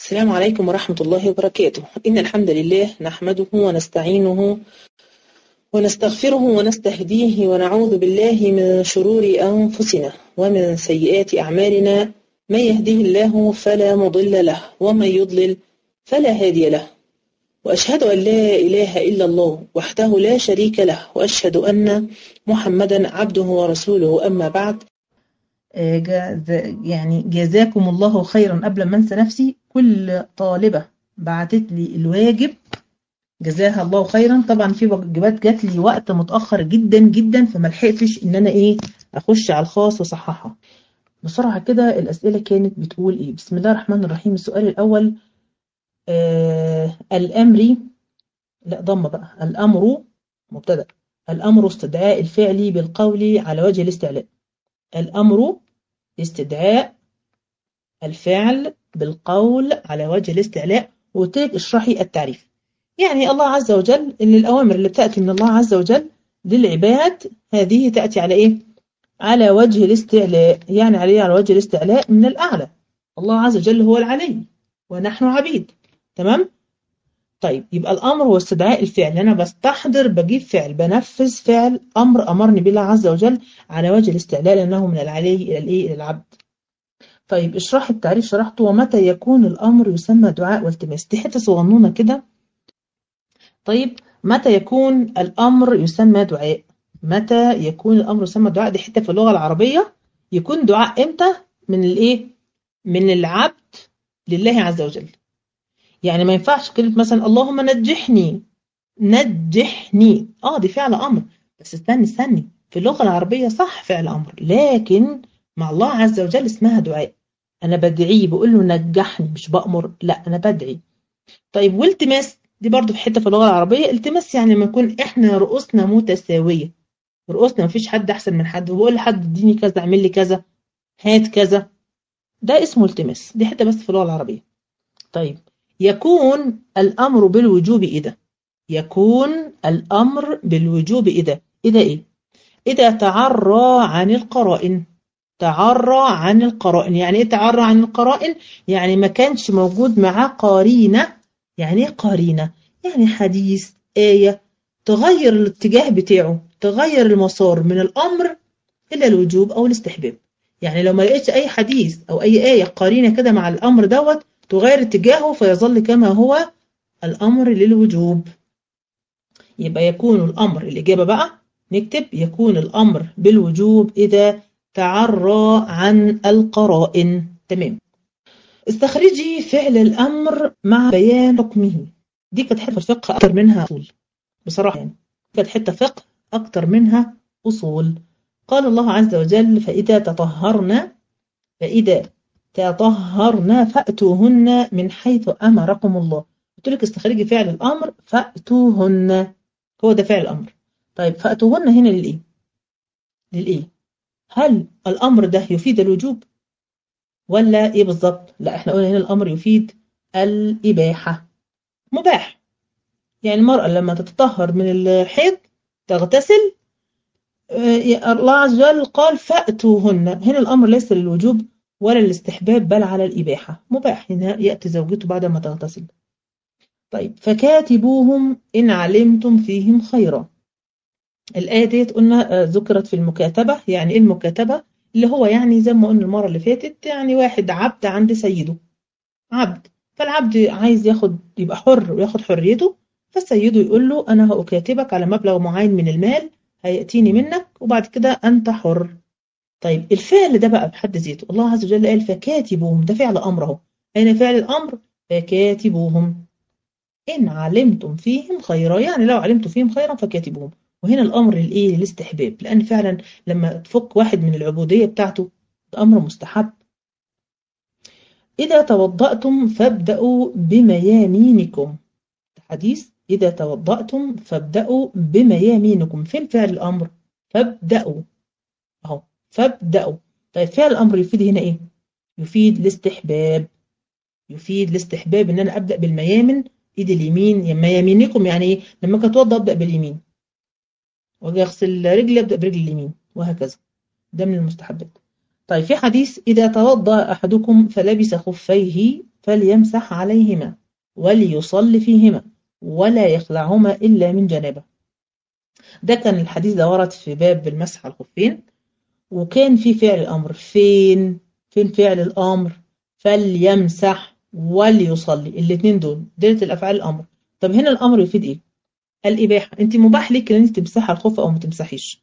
السلام عليكم ورحمة الله وبركاته. إن الحمد لله نحمده ونستعينه ونستغفره ونستهديه ونعوذ بالله من شرور أنفسنا ومن سيئات أعمالنا. من يهده الله فلا مضل له ومن يضلل فلا هادي له، وأشهد أن لا إله إلا الله وحده لا شريك له، وأشهد أن محمدا عبده ورسوله. أما بعد، يعني جزاكم الله خيرا. قبل ما انسى نفسي، كل طالبة بعتت لي الواجب جزاها الله خيرا. طبعا في واجبات جات لي وقت متأخر جدا جدا، فما لحقتش ان انا اخش على الخاص وصححها بسرعة كده. الأسئلة كانت بتقول ايه؟ بسم الله الرحمن الرحيم. السؤال الأول، الأمر، لا ضم بقى، الأمر مبتدأ، الأمر استدعاء الفعل بالقول على وجه الاستعلاء. الأمر استدعاء الفعل بالقول على وجه الاستعلاء. وتيجي اشرحي التعريف. يعني الله عز وجل، ان الأوامر اللي بتأتي من الله عز وجل للعباد هذه تأتي على ايه؟ على وجه الاستعلاء. يعني على وجه الاستعلاء من الأعلى. الله عز وجل هو العلي ونحن عبيد. تمام؟ طيب، يبقى الأمر هو استدعاء الفعل. أنا بستحضر، بجيب فعل، بنفذ فعل أمر أمرني بالله عز وجل على وجه الاستعلاء، لأنه من العلي إلى الإيه؟ إلى العبد. طيب اشرح التعريف. شرحته. ومتى يكون الأمر يسمى دعاء والتماس؟ دي حتة صغنونة كده. طيب، متى يكون الأمر يسمى دعاء؟ متى يكون الأمر يسمى دعاء؟ دي حتة في اللغة العربية. يكون دعاء إمتى؟ من الإيه؟ من العبد لله عز وجل. يعني ما ينفعش كلمة مثلا اللهم نجحني، نجحني، دي فعل أمر. بس استني، في اللغة العربية صح فعل أمر، لكن مع الله عز وجل اسمها دعاء. أنا بدعيه، بقول له نجحني، مش بأمر، لا أنا بدعي. طيب، والتماس دي برضو في حتة في اللغة العربية. التماس يعني لما يكون إحنا رؤوسنا متساوية، رؤوسنا مفيش حد أحسن من حد، وبقول لحد اديني كذا، اعمل لي كذا، هات كذا، ده اسمه التماس. دي حتة بس في اللغة العربية. طيب، يكون الأمر بالوجوب إذا. يكون الأمر بالوجوب إذا إيه؟ إذا تعرى عن القرائن. تعرى عن القرائن. يعني إيه تعرى عن القرائن؟ يعني ما كانش موجود معاه قرينة. يعني إيه قرينة؟ يعني حديث، آية تغير الاتجاه بتاعه، تغير المسار من الأمر إلى الوجوب أو الاستحباب. يعني لو ما لقيتش أي حديث أو أي آية قرينة كده مع الأمر دوت تغير اتجاهه، فيظل كما هو الأمر للوجوب. يبقى يكون الأمر، الإجابة بقى نكتب يكون الأمر بالوجوب إذا تعرى عن القرائن. تمام. استخرجي فعل الأمر مع بيان حكمه. دي كانت حتة فقه أكتر منها أصول بصراحة. يعني كانت حتة فقه أكتر منها أصول. قال الله عز وجل فإذا تطهرن فأتوهن من حيث أمركم الله. قلت لك استخرجي فعل الأمر فأتوهن، هو ده فعل الأمر. طيب، فأتوهن هنا للإيه؟ للإيه؟ هل الأمر ده يفيد الوجوب ولا إيه بالظبط؟ لا، إحنا قلنا هنا الأمر يفيد الإباحة. مباح. يعني المرأة لما تتطهر من الحيض تغتسل، الله عز وجل قال فأتوهن. هنا الأمر ليس للوجوب ولا للاستحباب، بل على الإباحة. مباح هنا يأتي زوجته بعد ما تغتسل. طيب، فكاتبوهم إن علمتم فيهم خيرا. الآية ديت قلنا ذكرت في المكاتبة. يعني إيه المكاتبة؟ اللي هو يعني زي ما قلنا المرة اللي فاتت، يعني واحد عبد عند سيده، عبد، فالعبد عايز يبقى حر وياخد حريته، فالسيده يقول له أنا هأكاتبك على مبلغ معين من المال هيأتيني منك، وبعد كده أنت حر. طيب، الفعل ده بقى بحد ذاته الله عز وجل قال فكاتبوهم، ده فعل أمر أهو. أين فعل الأمر؟ فكاتبوهم إن علمتم فيهم خيرا. يعني لو علمتم فيهم خيرا فكاتبوهم. وهنا الأمر للإيه؟ للاستحباب، لأن فعلا لما تفك واحد من العبودية بتاعته ده أمر مستحب. إذا توضأتم فابدأوا بميامينكم. حديث إذا توضأتم فابدأوا بميامينكم. فين فعل الأمر؟ فابدأوا أهو، فابدأوا. طيب، فعل الأمر يفيد هنا إيه؟ يفيد الاستحباب. يفيد الاستحباب إن أنا أبدأ بالميامن، إيد اليمين. ميامينكم يعني إيه؟ لما كنت أتوضأ أبدأ باليمين، واجي اغسل رجلي ابدا برجل اليمين، وهكذا. ده من المستحبات. طيب، في حديث اذا توضا احدكم فلبس خفيه فليمسح عليهما وليصلي فيهما ولا يخلعهما إلا من جنابه. ده كان الحديث ده ورد في باب المسح على الخفين، وكان في فعل الأمر. فين فعل الأمر؟ فليمسح وليصلي، الاثنين دول دلت الأفعال الأمر. طب هنا الأمر يفيد إيه؟ الإباحة. أنت مباح ليك إن أنت تمسحي على الخف أو ما تمسحيش،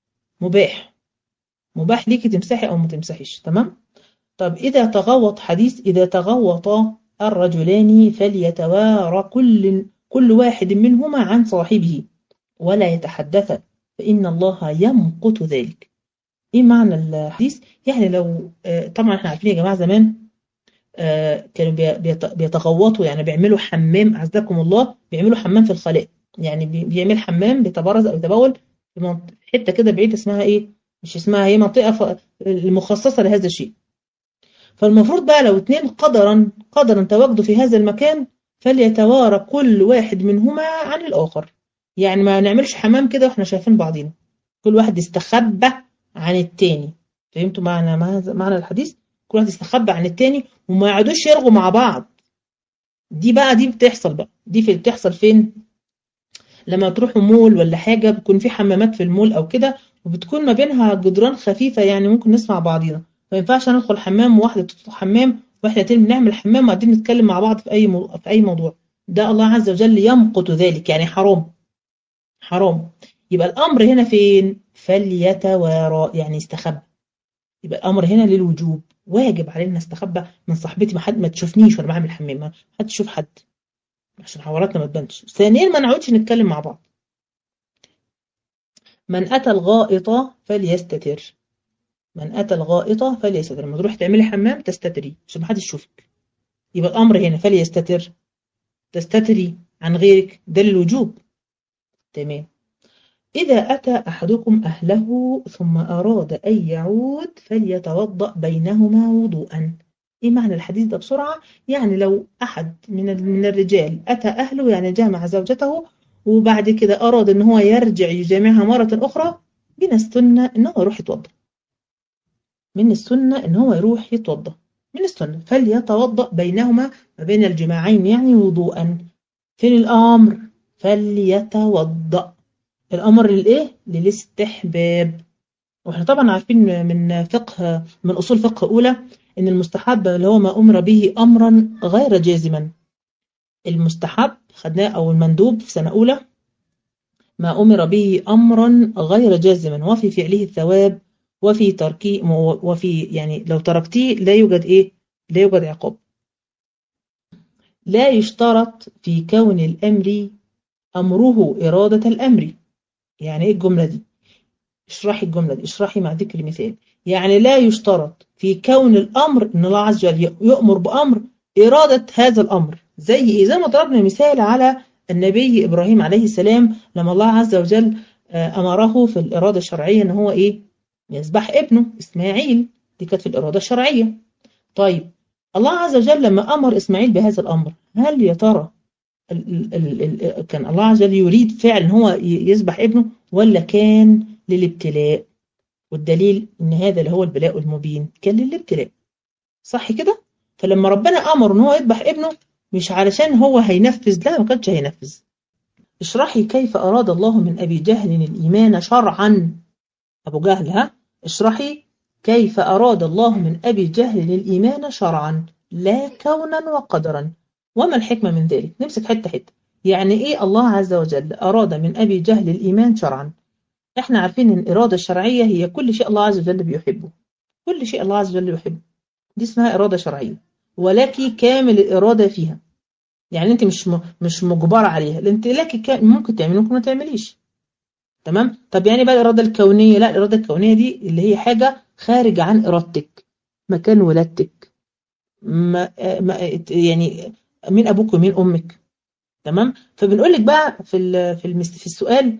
مباح ليك تمسحي أو ما تمسحيش. تمام. طب إذا تغوط، حديث إذا تغوط الرجلان فليتوارى كل واحد منهما عن صاحبه ولا يتحدث فإن الله يمقت ذلك. إيه معنى الحديث؟ يعني لو طبعا احنا عارفين يا جماعة زمان كانوا بيتغوطوا، يعني بيعملوا حمام، أعزكم الله، بيعملوا حمام في الخلاء. يعني بيعمل حمام بيتبرز أو يتبول في حتة كده بعيد، اسمها إيه؟ مش اسمها، هي منطقة المخصصة لهذا الشيء. فالمفروض بقى لو اتنين قدرا تواجدوا في هذا المكان فليتوارى كل واحد منهما عن الآخر. يعني ما نعملش حمام كده واحنا شايفين بعضينا، كل واحد يستخبى عن التاني. فهمتوا معنى الحديث؟ كل واحد يستخبى عن التاني وما يقعدوش يرغوا مع بعض. دي بتحصل بقى، بتحصل فين؟ لما تروحوا مول ولا حاجة، بيكون في حمامات في المول أو كده، وبتكون ما بينها جدران خفيفة، يعني ممكن نسمع بعضينا. ما ينفعش ندخل حمام وواحدة تدخل حمام واحنا تاني بنعمل حمام وقاعدين نتكلم مع بعض في أي موضوع. ده الله عز وجل يمقت ذلك، يعني حرام. يبقى الأمر هنا فين؟ فليتوارى، يعني يستخبى. يبقى الأمر هنا للوجوب، واجب علينا نستخبى من صاحبتي، ما تشوفنيش وانا بعمل حمام، ما حد يشوف حد عشان حواراتنا ما تبانش. ثانيا ما نقعدش نتكلم مع بعض. من أتى الغائط فليستتر. لما تروح تعملي حمام تستتري عشان ما حدش يشوفك. يبقى الأمر هنا فليستتر، تستتري عن غيرك، ده للوجوب. تمام. إذا أتى أحدكم أهله ثم أراد أن يعود فليتوضأ بينهما وضوءا. إيه معنى الحديث ده بسرعة؟ يعني لو أحد من الرجال أتى أهله، يعني جامع زوجته، وبعد كده أراد أن هو يرجع يجامعها مرة أخرى، من السنة أنه يروح يتوضأ. من السنة فليتوضأ بينهما، ما بين الجماعين يعني، وضوءا. فين الأمر؟ فليتوضأ. الأمر للإيه؟ للاستحباب. واحنا طبعا عارفين من أصول فقه أولى إن المستحب اللي هو ما أمر به أمرا غير جازما. المستحب خدناه، أو المندوب في سنة أولى، ما أمر به أمرا غير جازما وفي فعله الثواب وفي تركيه، يعني لو تركتيه لا يوجد عقاب. لا يشترط في كون الأمر أمره إرادة الأمر. يعني إيه الجملة دي؟ اشرحي مع ذكر مثال. يعني لا يشترط في كون الأمر إن الله عز وجل يؤمر بأمر إرادة هذا الأمر. زي ما ضربنا مثال على النبي إبراهيم عليه السلام، لما الله عز وجل أمره في الإرادة الشرعية إن هو يذبح ابنه إسماعيل. دي كانت في الإرادة الشرعية. طيب الله عز وجل لما أمر إسماعيل بهذا الأمر، هل يا ترى كان الله عز وجل يريد فعل إن هو يذبح ابنه، ولا كان للابتلاء؟ والدليل إن هذا اللي هو البلاء المبين كان للابتلاء، صح كده؟ فلما ربنا أمر إن هو يذبح ابنه مش علشان هو هينفذ، لا، ما كانش هينفذ. اشرحي كيف أراد الله من أبي جهل الإيمان شرعا. أبو جهل، اشرحي كيف أراد الله من أبي جهل الإيمان شرعا لا كونا وقدرا، وما الحكمة من ذلك؟ نمسك حتة. يعني إيه الله عز وجل أراد من أبي جهل الإيمان شرعا؟ إحنا عارفين إن الإرادة الشرعية هي كل شيء الله عز وجل بيحبه، كل شيء الله عز وجل يحبه، دي اسمها إرادة شرعية، ولك كامل الإرادة فيها. يعني أنت مش مجبرة عليها، أنت لك ممكن تعملي ممكن ما تعمليش. تمام. طب يعني بقى الإرادة الكونية، لا، الإرادة الكونية دي اللي هي حاجة خارج عن إرادتك، مكان ولادتك، يعني مين أبوك ومين أمك. تمام. فبنقول لك بقى في السؤال،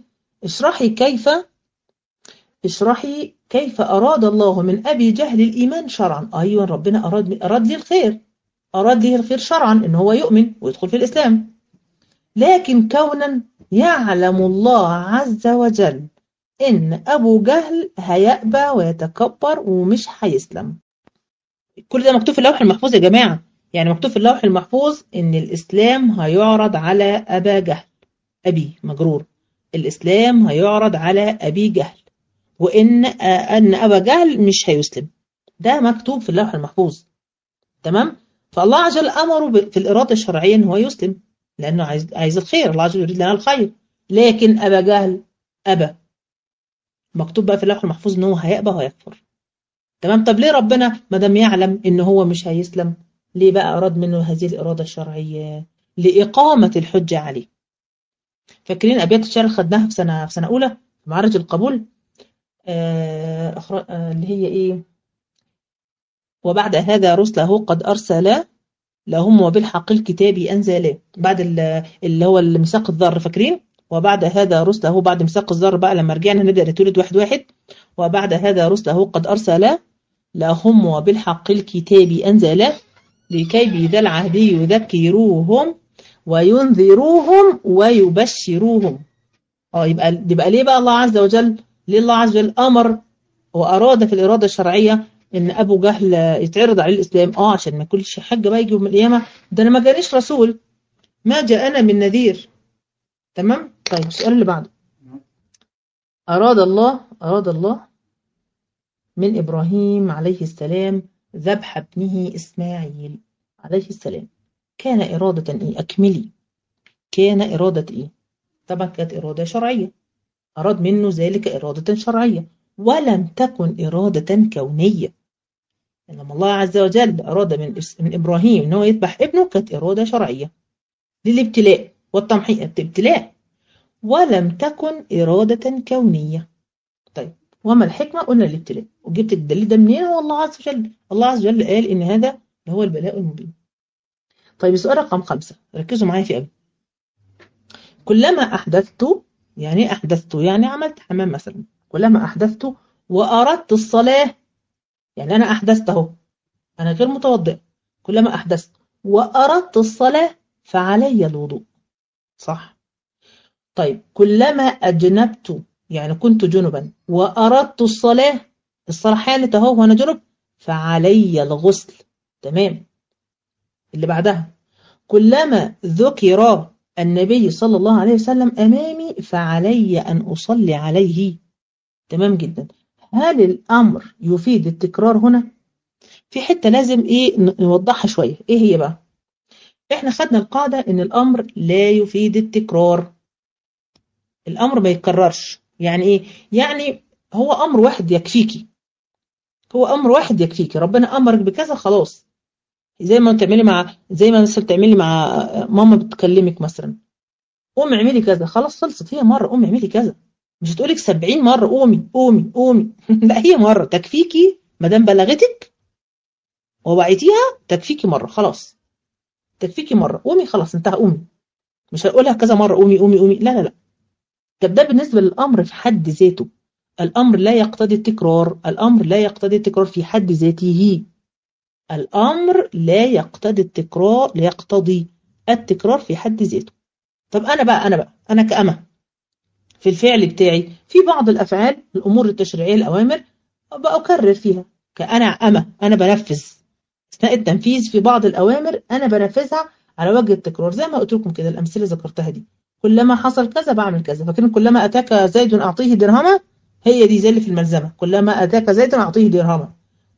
اشرحي كيف أراد الله من أبي جهل الإيمان شرعا. أيوة، ربنا أراد لي الخير، شرعا إن هو يؤمن ويدخل في الإسلام. لكن كونا يعلم الله عز وجل إن أبو جهل هيأبى ويتكبر ومش هيسلم. كل ده مكتوب في اللوح المحفوظ يا جماعة. يعني مكتوب في اللوح المحفوظ إن الإسلام هيعرض على أبا جهل، أبي مجرور، الإسلام هيعرض على أبي جهل، وإن أبا جهل مش هيسلم. ده مكتوب في اللوح المحفوظ. تمام. فالله عز وجل أمره في الإرادة الشرعية إن هو يسلم، لأنه عايز الخير، الله عز وجل يريد لنا الخير. لكن أبا جهل أبى، مكتوب بقى في اللوح المحفوظ إن هو هيأبى وهيكفر. تمام. طب ليه ربنا ما دام يعلم إن هو مش هيسلم، ليه بقى أراد منه هذه الإرادة الشرعية؟ لإقامة الحجة عليه. فاكرين أبيات الشعر خدناها في سنة أولى في معرض القبول، اللي هي إيه؟ وبعد هذا رسله قد أرسل لهم وبالحق الكتاب أنزلا، بعد اللي هو الميثاق الذر، فاكرين؟ وبعد هذا رسله، بعد ميثاق الذر بقى لما رجعنا نبدأ نتولد واحد واحد. وبعد هذا رسله قد أرسل لهم وبالحق الكتاب أنزلا لكي بذا العهد يذكروهم وينذروهم ويبشروهم. يبقى ليه بقى الله عز وجل، ليه الله عز وجل أمر وأراد في الإرادة الشرعية إن أبو جهل يتعرض عليه الإسلام؟ عشان ما كلش حاجة بقى يجي يوم القيامة ده أنا ما جانيش رسول، ما جاءنا من نذير. تمام. طيب السؤال اللي بعده، أراد الله من إبراهيم عليه السلام ذبح ابنه إسماعيل عليه السلام، كان إرادة إيه؟ أكملي. كان إرادة إيه؟ طبعا كانت إرادة شرعية، أراد منه ذلك إرادة شرعية، ولم تكن إرادة كونية. لما الله عز وجل أراد من إبراهيم إن هو يذبح ابنه كانت إرادة شرعية للابتلاء والتمحيص، ابتلاء، ولم تكن إرادة كونية. طيب وما الحكمة؟ قلنا الابتلاء. وجبت الدليل ده منين؟ هو الله عز وجل، الله عز وجل قال إن هذا هو البلاء المبين. طيب السؤال رقم 5، ركزوا معايا فيه قوي. كلما أحدثت، يعني عملت حمام مثلا، كلما أحدثت وأردت الصلاة، يعني أنا أحدثت أهو، أنا غير متوضئ، كلما أحدثت وأردت الصلاة فعلي الوضوء، صح؟ طيب كلما أجنبت، يعني كنت جنبا وأردت الصلاة حالة أهو وأنا جنب، فعلي الغسل. تمام. اللي بعدها، كلما ذكر النبي صلى الله عليه وسلم أمامي فعلي أن أصلي عليه. تمام جدا. هل الأمر يفيد التكرار هنا؟ في حتة لازم نوضحها شوية. إيه هي بقى؟ إحنا خدنا القاعدة إن الأمر لا يفيد التكرار، الأمر ما يتكررش. يعني إيه؟ يعني هو أمر واحد يكفيكي، هو أمر واحد يكفيكي، ربنا أمرك بكذا خلاص. زي ما مثلا تعملي مع ماما بتكلمك مثلا، قومي اعملي كذا، خلاص خلصت، هي مرة قومي اعملي كذا، مش هتقولك 70 مرة قومي قومي قومي لا، هي مرة تكفيكي، ما دام بلغتك ووعيتيها تكفيكي مرة، خلاص تكفيكي مرة، قومي خلاص انتهى، قومي. مش هقولها كذا مرة قومي قومي قومي، لا لا لا. طب ده بالنسبة للأمر في حد ذاته، الأمر لا يقتضي التكرار، الأمر لا يقتضي التكرار في حد ذاته، الأمر لا يقتضي التكرار، لا يقتضي التكرار في حد ذاته. طب أنا كأمة في الفعل بتاعي، في بعض الأفعال الأمور التشريعية الأوامر بأكرر فيها، كأنا أمة، أنا بنفذ أثناء التنفيذ في بعض الأوامر أنا بنفذها على وجه التكرار، زي ما قلت لكم كده الأمثلة ذكرتها دي، كلما حصل كذا بعمل كذا. فاكرين كلما أتاك زيد أعطيه درهما؟ هي دي زي اللي في الملزمة، كلما أتاك زيد أعطيه درهما.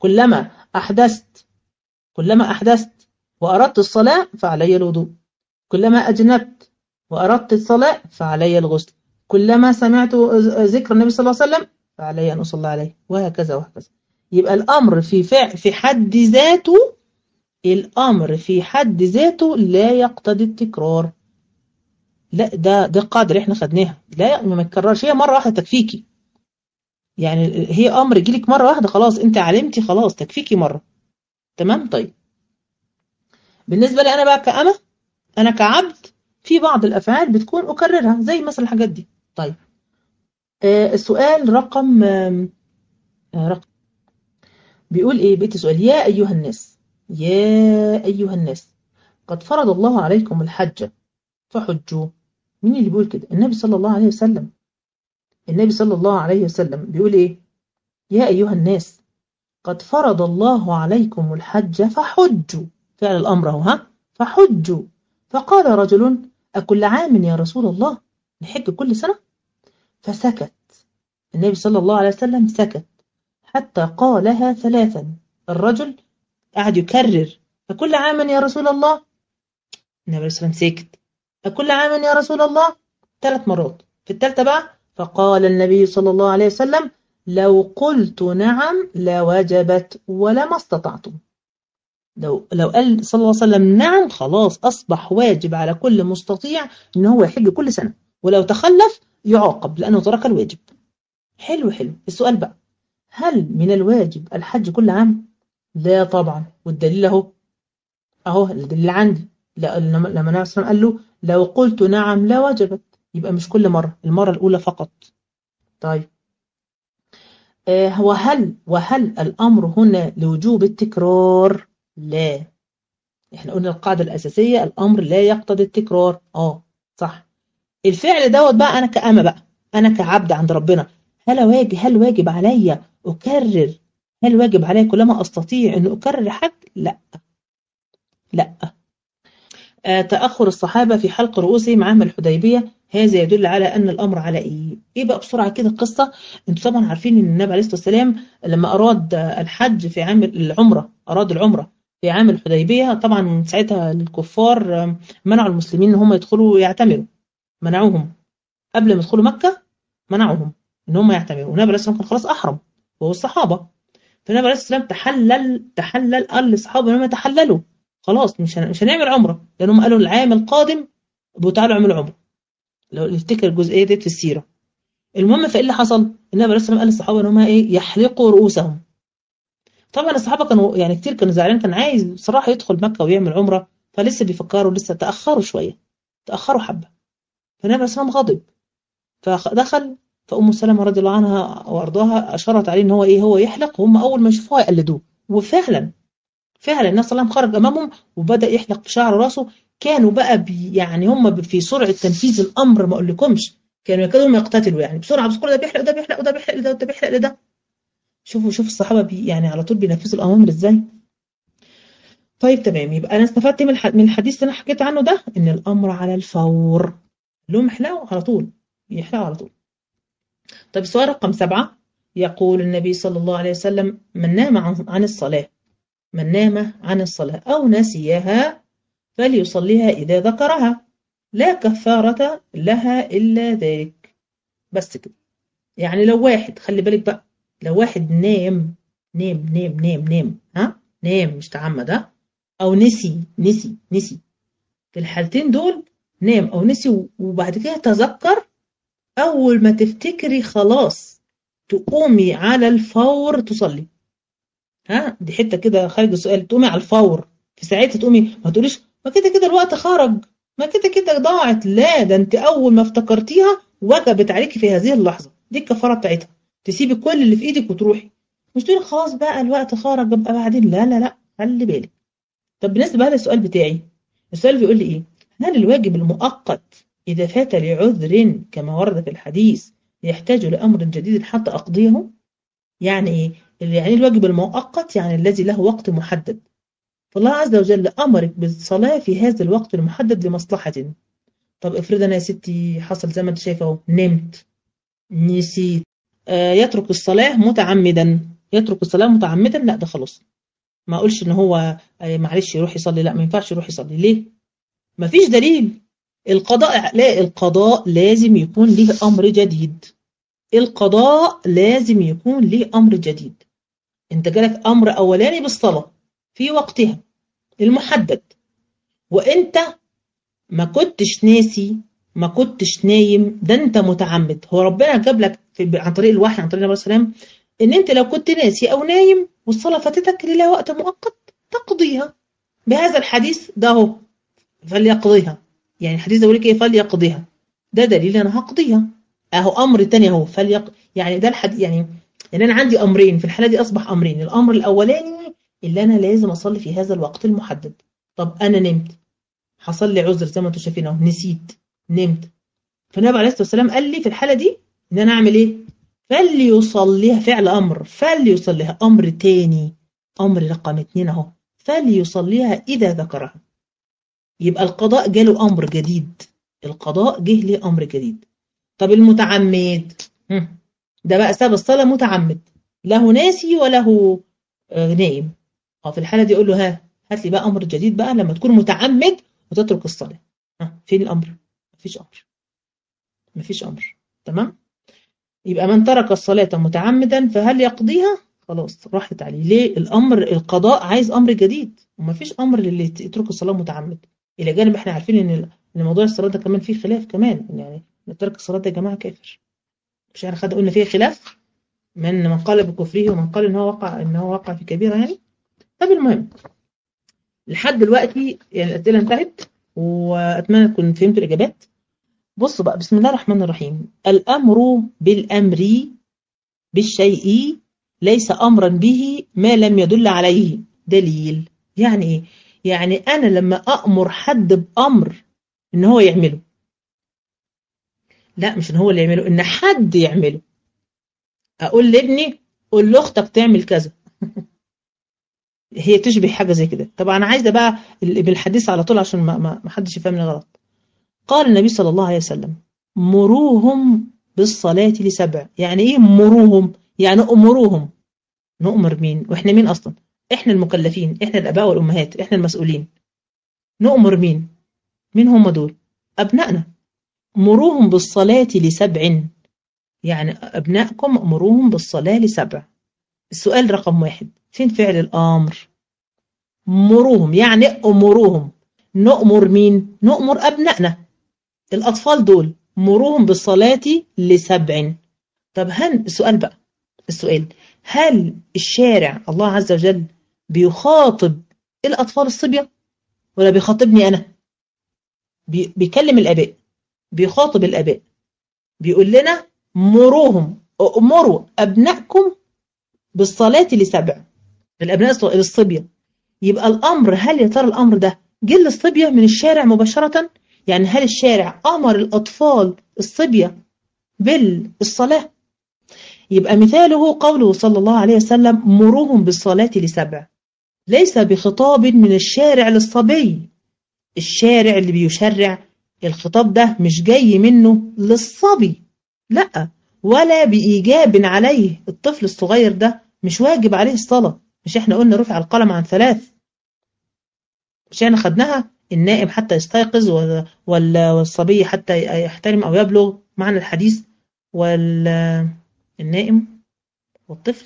كلما أحدثت وأردت الصلاة فعلي الوضوء، كلما أجنبت وأردت الصلاة فعلي الغسل، كلما سمعت ذكر النبي صلى الله عليه وسلم فعلي أن أصلي عليه، وهكذا وهكذا. يبقى الأمر في حد ذاته، الأمر في حد ذاته لا يقتضي التكرار. لا، ده القاعدة اللي احنا خدناها، لا ما يتكررش، هي مرة واحدة تكفيكي. يعني هي أمر يجيلك مرة واحدة خلاص، انت علمتي خلاص تكفيكي مرة. تمام. طيب بالنسبة لي أنا بقى كأمة، أنا كعبد، في بعض الأفعال بتكون أكررها زي مثلا الحاجات دي. طيب السؤال رقم بيقول إيه؟ بيت السؤال، يا أيها الناس، يا أيها الناس قد فرض الله عليكم الحج فحجوا. مين اللي بيقول كده؟ النبي صلى الله عليه وسلم. النبي صلى الله عليه وسلم بيقول إيه؟ يا أيها الناس قد فرض الله عليكم الحج فحجوا. فعل الأمر اهو، ها، فحجوا. فقال رجل: أكل عام يا رسول الله؟ نحج كل سنة؟ فسكت النبي صلى الله عليه وسلم، سكت حتى قالها ثلاثا. الرجل قعد يكرر: أكل عام يا رسول الله؟ النبي صلى الله عليه وسلم سكت: أكل عام يا رسول الله؟ 3 مرات. في الثالثة بقى فقال النبي صلى الله عليه وسلم: لو قلت نعم لوجبت ولما استطعتم. لو قال صلى الله عليه وسلم نعم، خلاص أصبح واجب على كل مستطيع إن هو يحج كل سنة، ولو تخلف يعاقب لأنه ترك الواجب. حلو حلو. السؤال بقى: هل من الواجب الحج كل عام؟ لا طبعا. والدليل اهو الدليل عندي. لما النبي صلى الله عليه وسلم قال له: لو قلت نعم لوجبت، يبقى مش كل مرة، المرة الأولى فقط. طيب، وهل الأمر هنا لوجوب التكرار؟ لا. احنا قلنا القاعدة الأساسية الأمر لا يقتضي التكرار. صح. الفعل دوت بقى، أنا كأمة بقى، أنا كعبد عند ربنا، هل واجب عليا أكرر؟ هل واجب عليا كلما أستطيع أن أكرر حج؟ لا لا. تأخر الصحابة في حلق رؤوسهم عام الحديبية، هذا يدل على أن الأمر على إيه بقى بسرعة كده القصة. أنتم طبعا عارفين أن النبي عليه الصلاة والسلام لما أراد الحج في عام العمرة، أراد العمرة في عام الحديبية، طبعا ساعتها الكفار منعوا المسلمين أن هم يدخلوا يعتمروا، منعوهم قبل ما يدخلوا مكة، منعوهم أن هم يعتمروا، والنبي عليه الصلاة والسلام كان خلاص أحرم وهو الصحابة. فالنبي عليه الصلاة والسلام تحلل، قال للصحابة أنهم يتحللوا، خلاص مش هنعمل عمرة، لأنهم قالوا العام القادم تعالوا اعملوا عمرة، لو نفتكر الجزئية دي في السيرة. المهم فإيه اللي حصل؟ النبي عليه الصلاة والسلام قال للصحابة ان هم يحلقوا رؤوسهم. طبعا الصحابة كانوا يعني كتير كانوا زعلانين، كان عايز بصراحة يدخل مكة ويعمل عمرة، فلسه بيفكروا، لسه تأخروا شوية، تأخروا حبة. فالنبي عليه الصلاة والسلام غضب فدخل، فأم سلمة رضي الله عنها وأرضاها أشارت عليه ان هو يحلق، وهم أول ما يشوفوها يقلدوه. وفعلا النبي صلى الله عليه وسلم خرج امامهم وبدا يحلق في شعر راسه. كانوا بقى يعني هم في سرعه تنفيذ الامر ما اقولكمش، كانوا يكادوا يقتتلوا يعني بسرعه، ده بيحلق ده بيحلق وده بيحلق ده وده بيحلق ده. شوفوا الصحابه يعني على طول بينفذوا الامر ازاي. طيب تمام، يبقى انا استفدت من الحديث اللي انا حكيت عنه ده ان الامر على الفور، لهم يحلقوا على طول، يحلقوا على طول. طيب السؤال رقم 7، يقول النبي صلى الله عليه وسلم: من نام عن الصلاه، من نام عن الصلاه او نسيها فليصليها إذا ذكرها، لا كفارة لها إلا ذلك. بس كده. يعني لو واحد، خلي بالك بقى، لو واحد نام نام مش تعمد، أو نسي في الحالتين دول، نام أو نسي وبعد كده تذكر، أول ما تفتكري خلاص تقومي على الفور تصلي. دي حتة كده خارج السؤال، تقومي على الفور في ساعتها، تقومي، ما تقوليش ما كده الوقت خرج، ما كده ضاعت. لا، ده انت اول ما افتكرتيها وجبت عليكي في هذه اللحظة، دي الكفارة بتاعتها، تسيبي كل اللي في ايدك وتروحي، مش تقولي خلاص بقى الوقت خرج ابقى بعدين. لا، خلي بالك. طب بالنسبة بقى للسؤال بتاعي، السؤال بيقول لي ايه: هل الواجب المؤقت إذا فات لعذر كما ورد في الحديث يحتاج لأمر جديد حتى أقضيه؟ يعني ايه؟ يعني الواجب المؤقت يعني الذي له وقت محدد، فالله عز وجل أمرك بالصلاة في هذا الوقت المحدد لمصلحة. طب افرض أنا يا ستي حصل زي ما أنت شايفه اهو، نمت، نسيت، يترك الصلاة متعمدا، لا ده خلاص ما أقولش إن هو معلش يروح يصلي، لا ما ينفعش يروح يصلي. ليه؟ ما فيش دليل. القضاء لازم يكون له أمر جديد، القضاء لازم يكون له أمر جديد. انت جالك امر اولاني بالصلاة في وقتها المحدد، وانت ما كنتش ناسي، ما كنتش نايم، ده انت متعمد. هو ربنا جاب لك عن طريق الوحي، عن طريق النبي صلى الله عليه وسلم، ان انت لو كنت ناسي او نايم والصلاة فاتتك لها وقت مؤقت تقضيها بهذا الحديث ده اهو، فليقضيها. يعني الحديث ده بيقول لك ايه؟ فليقضيها، ده دليل انا هقضيها اهو. امر تاني اهو يعني ده الحديث، يعني ان انا عندي امرين في الحاله دي، اصبح امرين. الامر الاولاني اللي انا لازم اصلي في هذا الوقت المحدد. طب انا نمت، حصل لي عذر زي ما انتم شايفين اهو، نسيت، نمت، فالنبي عليه الصلاه والسلام قال لي في الحاله دي ان انا اعمل ايه؟ فليصليها، فعل امر، فليصليها. امر تاني، امر رقم 2 اهو، فليصليها إذا ذكرها. يبقى القضاء جاله أمر جديد، القضاء جه له أمر جديد. طب المتعمد ده بقى ساب الصلاة متعمد، له ناسي وله نائم. في الحالة دي يقول له هات لي بقى أمر جديد بقى لما تكون متعمد وتترك الصلاة. فين الأمر؟ مفيش أمر، مفيش أمر. تمام. يبقى من ترك الصلاة متعمدا فهل يقضيها؟ خلاص راحت عليه. ليه؟ الأمر القضاء عايز أمر جديد، ومفيش أمر للي يترك الصلاة متعمد. إلى جانب احنا عارفين إن موضوع الصلاة ده كمان فيه خلاف كمان، يعني ترك الصلاة ده يا جماعة كافر. مش احنا قلنا فيه خلاف من قال بكفره ومن قال إن هو وقع في كبيرة يعني. طب المهم لحد دلوقتي يعني الأسئلة انتهت، وأتمنى تكون فهمتوا الإجابات. بصوا بقى، بسم الله الرحمن الرحيم. الأمر بالأمر بالشيء ليس أمرا به ما لم يدل عليه دليل. يعني إيه؟ يعني أنا لما أأمر حد بأمر إن هو يعمله، لا مش إن هو اللي يعمله، إن حد يعمله. أقول لابني قول لأختك تعمل كذا هي تشبه حاجة زي كده. طبعا أنا عايزة بقى بالحديث على طول عشان ما حدش يفهمني غلط. قال النبي صلى الله عليه وسلم مروهم بالصلاة ل7. يعني إيه مروهم؟ يعني أمروهم. نؤمر مين؟ وإحنا مين أصلا؟ إحنا المكلفين، إحنا الآباء والأمهات، إحنا المسؤولين. نؤمر مين؟ مين هم دول؟ أبنائنا. مروهم بالصلاة ل7. يعني أبنائكم أمروهم بالصلاة ل7. السؤال رقم 1، فين فعل الأمر؟ مروهم يعني أمروهم. نؤمر مين؟ نؤمر أبنائنا الأطفال دول، مروهم بالصلاة ل7. طب السؤال بقى، السؤال هل الشارع الله عز وجل بيخاطب الأطفال الصبية ولا بيخاطبني أنا؟ بيكلم الآباء، بيخاطب الآباء، بيقول لنا مروهم أمروا أبنائكم بالصلاة ل7. الأبناء الصبية. يبقى الأمر، هل يا ترى الأمر ده جه للصبية من الشارع مباشرة؟ يعني هل الشارع أمر الأطفال الصبية بالصلاة؟ يبقى مثاله قوله صلى الله عليه وسلم مروهم بالصلاة ل7، ليس بخطاب من الشارع للصبي. الشارع اللي بيشرع الخطاب ده مش جاي منه للصبي، لا، ولا بإيجاب عليه. الطفل الصغير ده مش واجب عليه الصلاة. مش احنا قلنا رفع القلم عن 3؟ مش احنا خدناها النائم حتى يستيقظ والصبي حتى يحترم أو يبلغ، معنى الحديث والنائم والطفل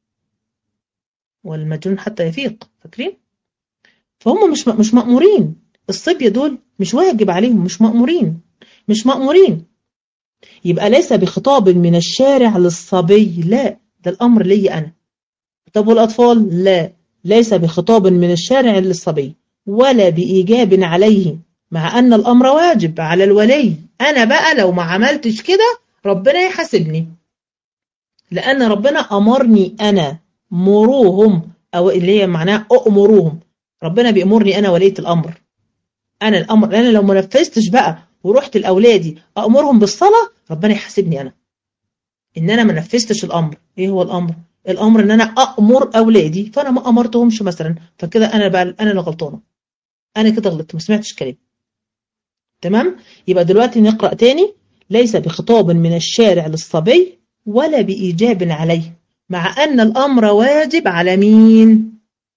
والمجنون حتى يفيق، فاكرين؟ فهم مش مأمورين. الصبية دول مش واجب عليهم، مش مأمورين، مش مأمورين. يبقى ليس بخطاب من الشارع للصبي، لا، ده الأمر لي أنا. طب والأطفال؟ لا، ليس بخطاب من الشارع للصبي ولا بإيجاب عليه، مع أن الأمر واجب على الولي. أنا بقى لو ما عملتش كده ربنا يحاسبني، لأن ربنا أمرني أنا. مروهم، أو اللي هي معناها أؤمروهم. ربنا بيأمرني أنا ولية الأمر. أنا الأمر، أنا لو ما نفذتش بقى ورحت لأولادي أأمرهم بالصلاة ربنا يحاسبني أنا إن أنا ما نفذتش الأمر. إيه هو الأمر؟ الأمر إن أنا أأمر أولادي فأنا ما أمرتهمش مثلا، فكده أنا بقى أنا اللي غلطانة، أنا كده غلطت، ما سمعتش كلام. تمام؟ يبقى دلوقتي نقرأ تاني. ليس بخطاب من الشارع للصبي ولا بإيجاب عليه، مع أن الأمر واجب على مين؟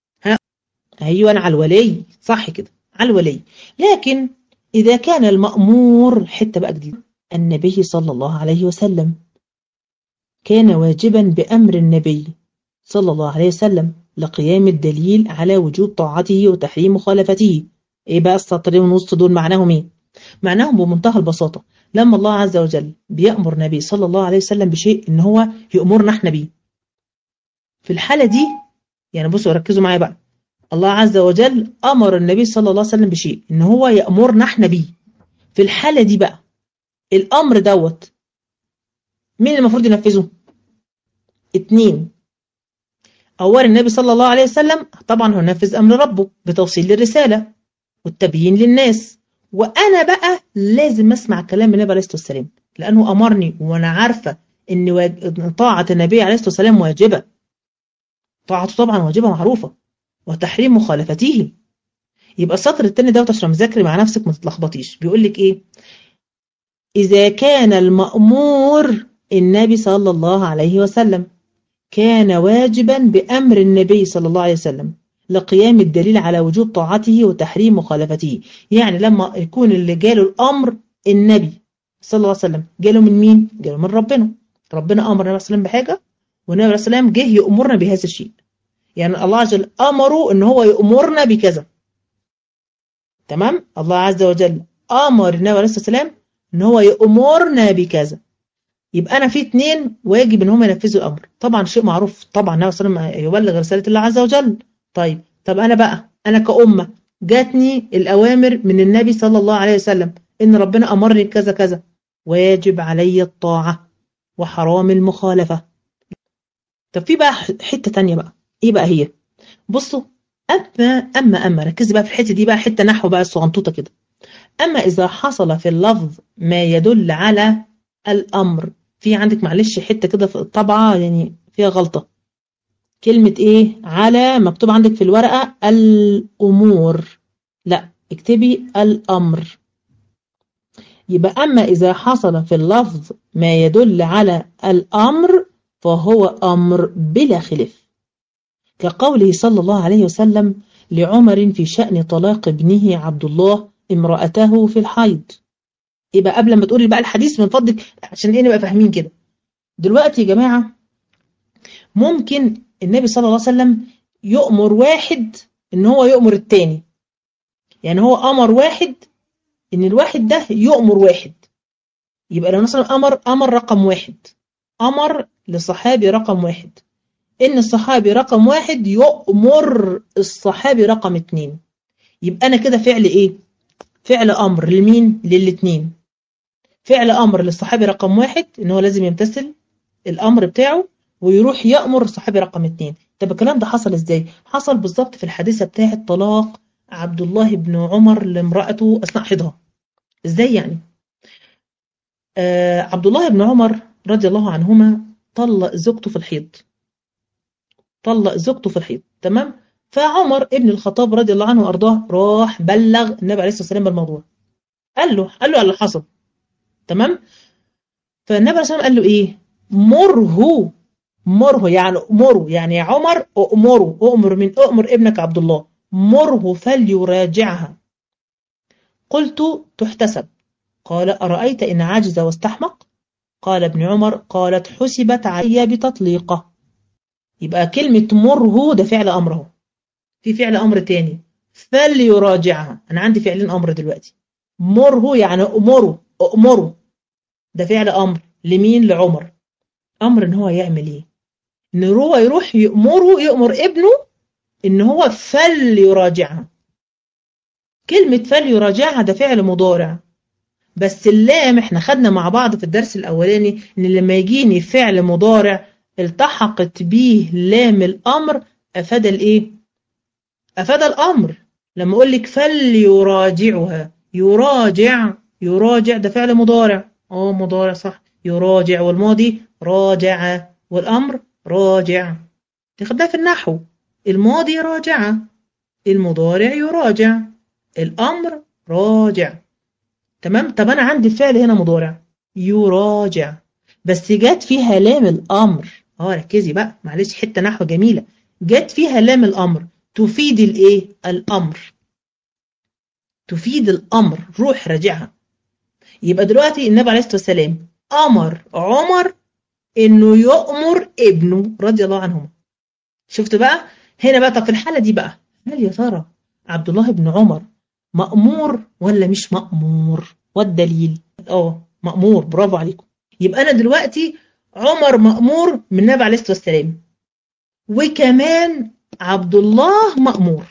أيوة على الولي، صح كده، على الولي. لكن إذا كان المأمور، حتة بقى جديدة، النبي صلى الله عليه وسلم، كان واجبا بأمر النبي صلى الله عليه وسلم لقيام الدليل على وجوب طاعته وتحريم مخالفته. إيه بقى السطرين ونص دول معناهم إيه؟ معناهم بمنتهى البساطة، لما الله عز وجل بيأمر النبي صلى الله عليه وسلم بشيء إن هو يأمرنا احنا بيه. في الحالة دي يعني بصوا ركزوا معايا بقى، الله عز وجل أمر النبي صلى الله عليه وسلم بشيء إن هو يأمرنا احنا بيه. في الحالة دي بقى الأمر دوت مين المفروض ينفذه؟ 2. أول النبي صلى الله عليه وسلم طبعا هو نفذ أمر ربه بتوصيل الرسالة والتبيين للناس، وأنا بقى لازم أسمع كلام النبي عليه الصلاة والسلام لأنه أمرني، وأنا عارفة إن طاعة النبي عليه الصلاة والسلام واجبة. طاعته طبعا واجبة معروفة. وتحريم مخالفته. يبقى السطر التاني دوت عشان مذاكري مع نفسك ما تتلخبطيش، بيقول لك ايه؟ إذا كان المأمور النبي صلى الله عليه وسلم كان واجبا بأمر النبي صلى الله عليه وسلم لقيام الدليل على وجوب طاعته وتحريم مخالفته. يعني لما يكون اللي جاله الأمر النبي صلى الله عليه وسلم، جاله من مين؟ جاله من ربنا. ربنا أمر النبي صلى الله عليه وسلم بحاجة، والنبي عليه الصلاة والسلام جه يأمرنا بهذا الشيء. يعني الله عز وجل أمره إن هو يأمرنا بكذا. تمام؟ الله عز وجل أمر النبي عليه الصلاة والسلام إن هو يأمرنا بكذا. يبقى أنا في اتنين واجب إن هم ينفذوا الأمر. طبعا شيء معروف، طبعا النبي صلى الله عليه وسلم يبلغ رسالة الله عز وجل. طب أنا بقى، أنا كأمة جاتني الأوامر من النبي صلى الله عليه وسلم إن ربنا أمرني بكذا كذا، واجب علي الطاعة وحرام المخالفة. طب في بقى حتة تانية بقى، إيه بقى هي؟ بصوا، أما ركزي بقى في الحتة دي بقى، حتة نحو بقى الصغنطوطة كده. أما إذا حصل في اللفظ ما يدل على الأمر، في عندك معلش حتة كده في الطبعة يعني فيها غلطة، كلمة إيه؟ على مكتوب عندك في الورقة الأمور، لا اكتبي الأمر. يبقى أما إذا حصل في اللفظ ما يدل على الأمر فهو أمر بلا خلاف، كقوله صلى الله عليه وسلم لعمر في شأن طلاق ابنه عبد الله امرأته في الحيض. يبقى قبل ما تقولي بقى الحديث من فضلك عشان ايه نبقى فاهمين كده. دلوقتي يا جماعة ممكن النبي صلى الله عليه وسلم يؤمر واحد ان هو يؤمر التاني، يعني هو امر واحد ان الواحد ده يؤمر واحد. يبقى لو مثلا امر رقم واحد، امر لصحابي رقم واحد ان الصحابي رقم واحد يؤمر الصحابي رقم اتنين، يبقى انا كده فعل ايه؟ فعل امر لمين؟ للاتنين. فعل امر للصحابي رقم واحد ان هو لازم يمتثل الامر بتاعه ويروح يأمر الصحابي رقم اتنين. طب الكلام ده حصل ازاي؟ حصل بالظبط في الحادثة بتاعة طلاق عبد الله بن عمر لامرأته اثناء حيضها. ازاي يعني؟ عبد الله بن عمر رضي الله عنهما طلق زوجته في الحيض، طلق زوجته في الحيض، تمام؟ فعمر ابن الخطاب رضي الله عنه وارضاه راح بلغ النبي عليه الصلاة والسلام بالموضوع، قال له على اللي حصل، تمام؟ فالنبي عليه الصلاة والسلام قال له ايه؟ مره يعني أمره، يعني يا عمر أؤمر ابنك عبد الله، مره فليراجعها. قلت تحتسب. قال أرأيت إن عجز واستحمق؟ قال ابن عمر قالت حسبت علي بتطليقه. يبقى كلمة مره ده فعل أمره، في فعل أمر تاني فليراجعها. أنا عندي فعلين أمر دلوقتي، مره يعني أؤمره ده فعل أمر لمين؟ لعمر. أمر إن هو يعمل إيه؟ إن هو يروح يأمر ابنه إن هو فليراجعها. كلمة فليراجعها ده فعل مضارع، بس اللام احنا خدنا مع بعض في الدرس الأولاني إن لما يجيني فعل مضارع التحقت به لام الأمر أفاد الإيه؟ أفاد الأمر. لما أقول لك فليراجعها، يراجع ده فعل مضارع، مضارع صح، يراجع، والماضي راجع، والأمر راجع. تاخدها في النحو، الماضي راجع، المضارع يراجع، الأمر راجع، تمام؟ طب أنا عندي الفعل هنا مضارع يراجع بس جت فيها لام الأمر. ركزي بقى معلش، حتة نحو جميلة، جت فيها لام الأمر تفيد الإيه؟ الأمر، تفيد الأمر، روح راجعها. يبقى دلوقتي النبي عليه الصلاة والسلام أمر عمر إنه يؤمر ابنه رضي الله عنهما. شفت بقى هنا بقى؟ طب في الحالة دي بقى هل يا ترى عبد الله بن عمر مأمور ولا مش مأمور؟ والدليل مأمور، برافو عليكم. يبقى أنا دلوقتي عمر مأمور من النبي عليه الصلاة والسلام، وكمان عبد الله مأمور،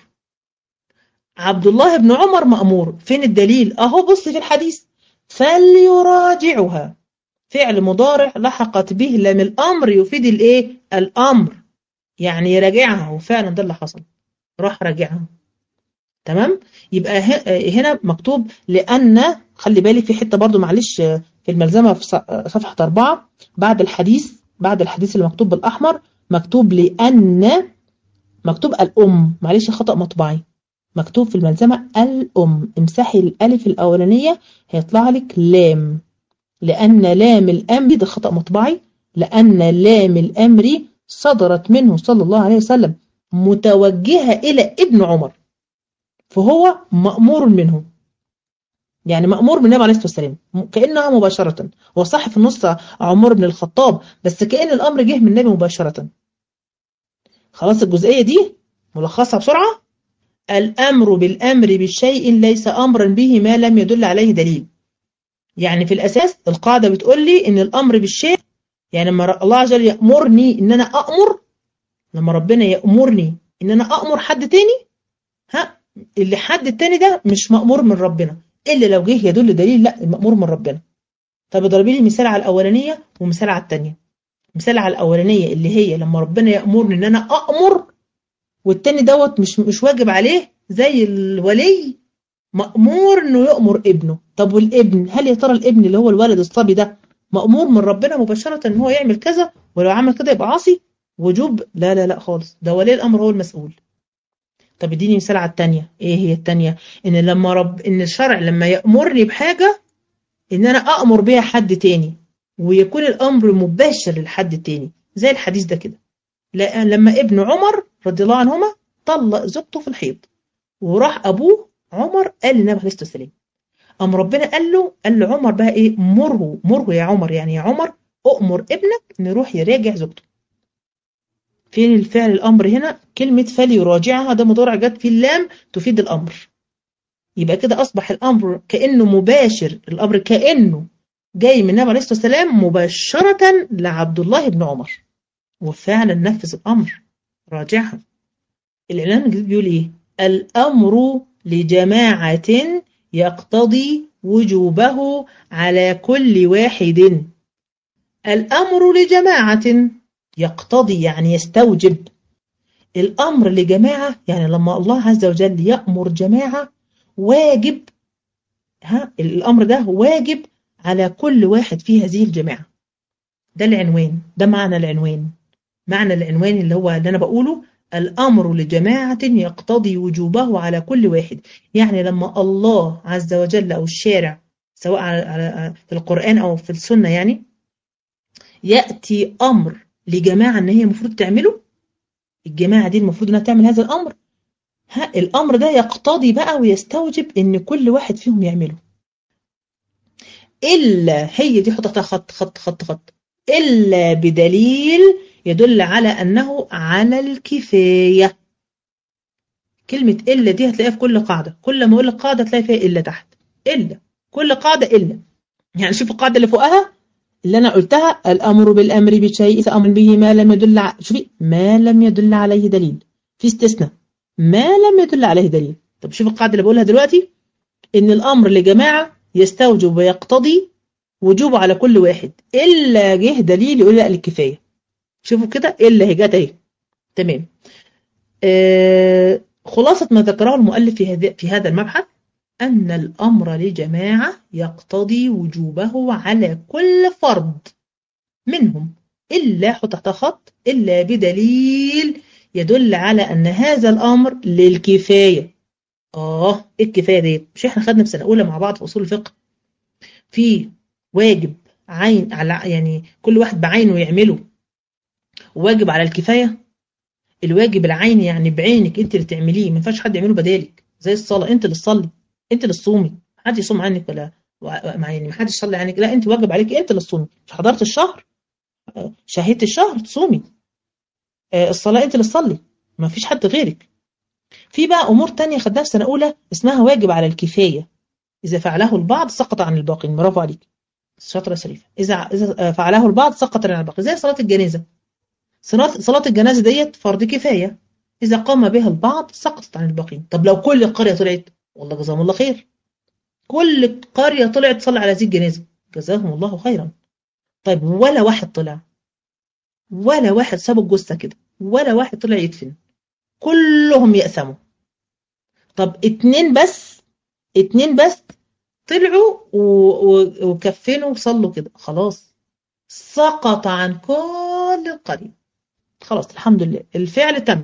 عبد الله بن عمر مأمور. فين الدليل؟ بص في الحديث فليراجعها، فعل مضارع لحقت به لام الأمر يفيد الإيه؟ الأمر، يعني يراجعها، وفعلا ده اللي حصل، راح راجعها، تمام؟ يبقى هنا مكتوب لأن، خلي بالك في حتة برضو معلش في الملزمة في صفحة 4 بعد الحديث اللي مكتوب بالأحمر مكتوب لأن مكتوب الأم، معلش خطأ مطبعي، مكتوب في الملزمة الأم، امسحي الألف الأولانية هيطلع لك لام، لأن لام الأمر، ده خطأ مطبعي، لأن لام الأمر صدرت منه صلى الله عليه وسلم متوجهة إلى ابن عمر، فهو مأمور منه، يعني مأمور من النبي عليه الصلاة والسلام كأنها مباشرة. هو صح في النص عمر بن الخطاب، بس كأن الأمر جه من النبي مباشرة. خلاص الجزئية دي ملخصها بسرعة. الأمر بالأمر بالشيء ليس أمرا به ما لم يدل عليه دليل. يعني في الأساس القاعدة بتقول لي إن الأمر بالشيء، يعني لما الله عز وجل يأمرني إن أنا أأمر، لما ربنا يأمرني إن أنا أأمر حد تاني، ها، اللي حد التاني ده مش مأمور من ربنا إلا لو جه يدل دليل، لا المأمور من ربنا. طب اضربي لي مثال على الأولانية ومثال على التانية. مثال على الأولانية اللي هي لما ربنا يأمرني إن أنا أأمر، والتاني دوت مش واجب عليه، زي الولي مأمور إنه يأمر ابنه. طب والابن، هل يا ترى الابن اللي هو الولد الصبي ده مأمور من ربنا مباشرة إن هو يعمل كذا، ولو عمل كده يبقى عاصي وجوب؟ لا لا لا خالص، ده ولي الأمر هو المسؤول. طب اديني مثال على التانية. ايه هي التانية؟ ان الشرع لما يأمرني بحاجة ان انا أأمر بيها حد تاني، ويكون الأمر مباشر للحد التاني، زي الحديث ده كده. لما ابن عمر رضي الله عنهما طلق زوجته في الحيض، وراح ابوه عمر قال للنبي عليه الصلاه والسلام، قام ربنا قال له عمر بقى ايه؟ مره يا عمر، يعني يا عمر أؤمر ابنك انه يروح يراجع زوجته. فين الفعل الامر هنا؟ كلمه فليراجعها، ده مضارع جت فيه اللام تفيد الامر، يبقى كده اصبح الامر كانه مباشر، الامر كانه جاي من النبي عليه الصلاه والسلام مباشره لعبد الله بن عمر، وفعلا نفذ الامر، راجعها. الإعلان الجديد بيقول إيه؟ الأمر لجماعة يقتضي وجوبه على كل واحد. الأمر لجماعة يقتضي يعني يستوجب. الأمر لجماعة يعني لما الله عز وجل يأمر جماعة واجب، ها، الأمر ده واجب على كل واحد في هذه الجماعة. ده العنوان، ده معنى العنوان. معنى العنوان اللي هو اللي أنا بقوله، الأمر لجماعة يقتضي وجوبه على كل واحد. يعني لما الله عز وجل أو الشارع، سواء في القرآن أو في السنة، يعني يأتي أمر لجماعة إن هي المفروض تعمله، الجماعة دي المفروض إنها تعمل هذا الأمر، ها، الأمر ده يقتضي بقى ويستوجب إن كل واحد فيهم يعمله. إلا، هي دي حطتها خط خط خط خط، إلا بدليل يدل على أنه على الكفاية. كلمة إلا دي هتلاقيها في كل قاعدة، كل ما أقول لك قاعدة تلاقي فيها إلا تحت، إلا، كل قاعدة إلا. يعني شوف القاعدة اللي فوقها اللي أنا قلتها، الأمر بالأمر بشيء أمر به ما لم يدل شوفي ما لم يدل عليه دليل، في استثناء ما لم يدل عليه دليل. طب شوف القاعدة اللي بقولها دلوقتي، إن الأمر لجماعة يستوجب ويقتضي وجوبه على كل واحد إلا جه دليل يقول لا للكفاية. شوفوا كده إلا هي جت أهي، تمام. خلاصة ما ذكره المؤلف في هذا المبحث، أن الأمر لجماعة يقتضي وجوبه على كل فرد منهم، إلا حط تحت خط، إلا بدليل يدل على أن هذا الأمر للكفاية. إيه الكفاية دي؟ مش إحنا خدنا في سنة أولى مع بعض في أصول الفقه في واجب عين على، يعني كل واحد بعينه يعمله، واجب على الكفاية. الواجب العيني يعني بعينك انت اللي تعمليه، ما ينفعش حد يعمله بدالك، زي الصلاه انت اللي تصلي، انت اللي تصومي، حد يصوم عنك ولا يعني ما حدش يصلي عنك، لا انت واجب عليك انت اللي تصومي. مش حضرت الشهر، شهيت الشهر تصومي، الصلاه انت اللي تصلي، ما فيش حد غيرك. في بقى امور تانية خدناها في سنه اولى اسمها واجب على الكفايه، اذا فعله البعض سقط عن الباقين. برافو عليك، شاطره شريفه. اذا فعله البعض سقط عن الباقي، زي صلاه الجنازه. صلاة الجنازة ديت فرض كفاية، إذا قام بها البعض سقطت عن الباقين. طب لو كل القرية طلعت، والله جزاهم الله خير، كل قرية طلعت تصلي على هذه الجنازة، جزاهم الله خيرا. طيب ولا واحد طلع، ولا واحد ساب الجثة كده، ولا واحد طلع يدفن، كلهم يأثموا. طب اتنين بس طلعوا وكفنوا وصلوا كده، خلاص سقط عن كل القرية، خلاص الحمد لله الفعل تم،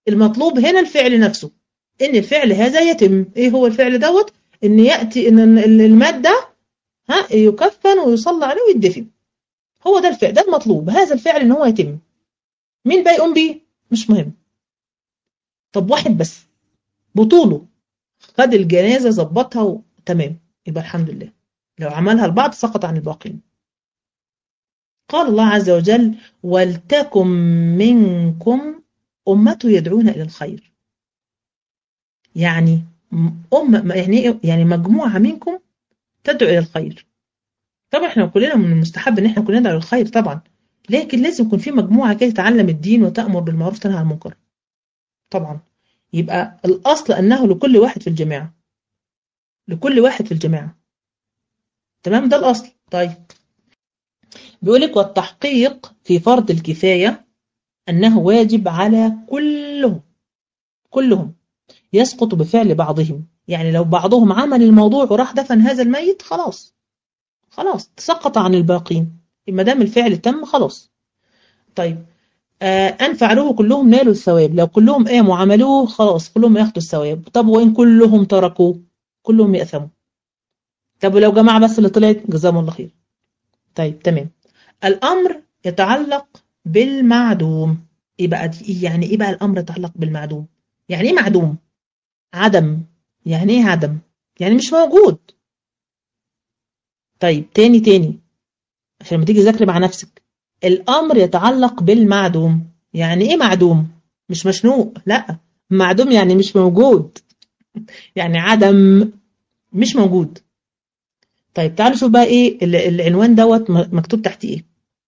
المطلوب هنا الفعل نفسه، ان الفعل هذا يتم. ايه هو الفعل دوت؟ ان يأتي ان المادة يكفن ويصلى عليه ويدفن. هو ده الفعل، ده المطلوب، هذا الفعل ان هو يتم. مين بقى يقوم بيه؟ مش مهم. طب واحد بس بطوله خد الجنازة ظبطها وتمام، يبقى الحمد لله. لو عملها البعض سقط عن الباقين. قال الله عز وجل: ولتكن منكم أمة يدعون إلى الخير. يعني يعني مجموعة منكم تدعو إلى الخير. طبعا احنا كلنا من المستحب ان احنا كلنا ندعو للخير طبعا، لكن لازم يكون في مجموعة كده تتعلم الدين وتأمر بالمعروف وتنهى عن المنكر طبعا. يبقى الأصل أنه لكل واحد في الجماعة، لكل واحد في الجماعة. تمام، ده الأصل. طيب بيقولك: والتحقيق في فرض الكفاية أنه واجب على كلهم، كلهم يسقط بفعل بعضهم. يعني لو بعضهم عمل الموضوع وراح دفن هذا الميت، خلاص خلاص سقط عن الباقين، ما دام الفعل تم خلاص. طيب أن فعلوه كلهم نالوا الثواب. لو كلهم قاموا وعملوه خلاص كلهم ياخدوا الثواب. طب وإن كلهم تركوه كلهم يأثموا. طب ولو جماعة بس اللي طلعت، جزاهم الله خير. طيب تمام. الأمر يتعلق بالمعدوم. إيه بقى دي؟ يعني إيه بقى الأمر يتعلق بالمعدوم؟ يعني إيه معدوم؟ عدم. يعني إيه عدم؟ يعني مش موجود. طيب تاني عشان لما تيجي تذاكري مع نفسك. الأمر يتعلق بالمعدوم. يعني إيه معدوم؟ مش مشنوق، لا. معدوم يعني مش موجود، يعني عدم، مش موجود. طيب تعالوا شوف بقى إيه العنوان دوت مكتوب تحت إيه.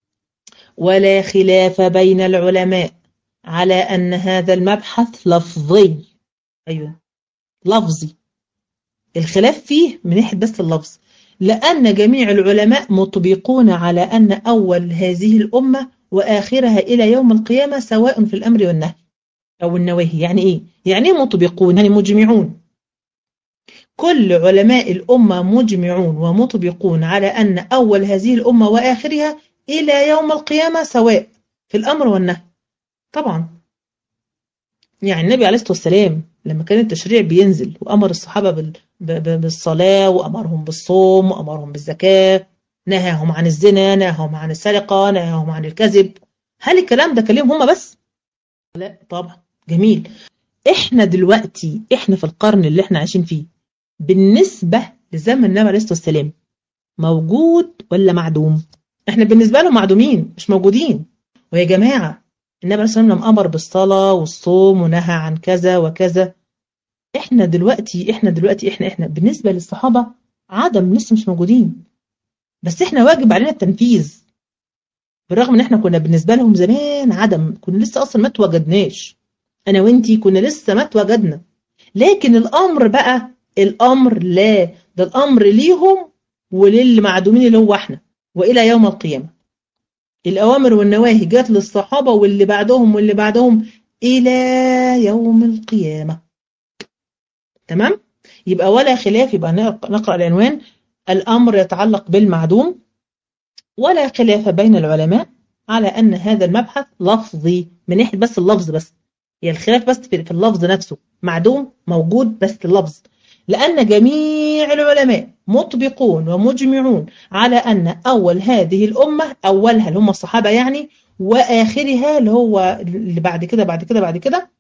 ولا خلاف بين العلماء على أن هذا المبحث لفظي. أيوه لفظي. الخلاف فيه من ناحية بس اللفظ، لأن جميع العلماء مطبقون على أن أول هذه الأمة وآخرها إلى يوم القيامة سواء في الأمر والنهي أو النواهي. يعني إيه؟ يعني مطبقون، يعني مجمعون. كل علماء الأمة مجمعون ومطبقون على أن أول هذه الأمة وآخرها إلى يوم القيامة سواء في الأمر والنهي. طبعا يعني النبي عليه الصلاة والسلام لما كان التشريع بينزل وأمر الصحابة بالصلاة، وأمرهم بالصوم، وأمرهم بالزكاة، نهاهم عن الزنا، نهاهم عن السرقة، نهاهم عن الكذب. هل الكلام ده كلام هم بس؟ لا طبعا. جميل. احنا دلوقتي احنا في القرن اللي احنا عايشين فيه بالنسبة لزمن النبي عليه الصلاة والسلام موجود ولا معدوم؟ احنا بالنسبة لهم معدومين، مش موجودين. ويا جماعة النبي عليه الصلاة والسلام لما أمر بالصلاة والصوم ونهى عن كذا وكذا. احنا دلوقتي احنا بالنسبة للصحابة عدم، لسه مش موجودين. بس احنا واجب علينا التنفيذ، بالرغم ان احنا كنا بالنسبة لهم زمان عدم، كنا لسه اصلا ما توجدناش. انا وانتي كنا لسه ما توجدنا. لكن الامر بقى، الامر لا، ده الامر ليهم وللمعدومين اللي هو احنا والى يوم القيامة. الأوامر والنواهي جات للصحابة واللي بعدهم واللي بعدهم إلى يوم القيامة. تمام؟ يبقى ولا خلاف. يبقى نقرأ العنوان: الأمر يتعلق بالمعدوم، ولا خلاف بين العلماء على أن هذا المبحث لفظي. من ناحية بس اللفظ بس، هي الخلاف بس في اللفظ نفسه. معدوم موجود بس اللفظ، لأن جميع العلماء مطبقون ومجمعون على أن أول هذه الأمة، أولها اللي هم الصحابة يعني، وآخرها اللي هو اللي بعد كده بعد كده،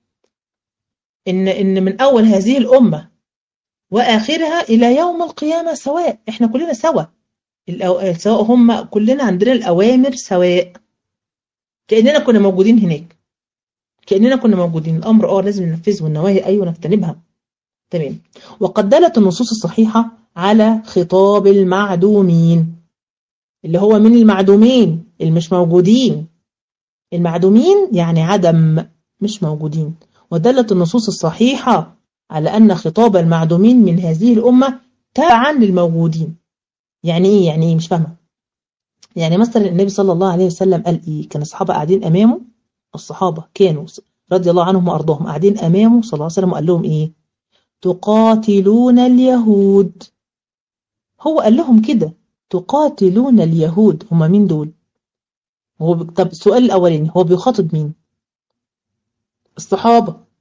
إن من أول هذه الأمة وآخرها إلى يوم القيامة سواء. إحنا كلنا سوا، سواء هم كلنا عندنا الأوامر سواء، كأننا كنا موجودين هناك، كأننا كنا موجودين. الأمر لازم ننفذه، والنواهي أيوة نجتنبها. تمام. وقد دلت النصوص الصحيحة على خطاب المعدومين، اللي هو من المعدومين اللي مش موجودين. المعدومين يعني عدم، مش موجودين. ودلت النصوص الصحيحة على أن خطاب المعدومين من هذه الأمة تبعا للموجودين. يعني إيه؟ يعني إيه؟ مش فاهمة. يعني مثلا النبي صلى الله عليه وسلم قال إيه؟ كان الصحابة قاعدين أمامه، الصحابة كانوا رضي الله عنهم وأرضاهم قاعدين أمامه صلى الله عليه وسلم، وقال لهم إيه؟ تقاتلون اليهود. هو قال لهم كده، تقاتلون اليهود. هم مين دول؟ طب السؤال الأولاني، هو بيخاطب مين؟ الصحابة.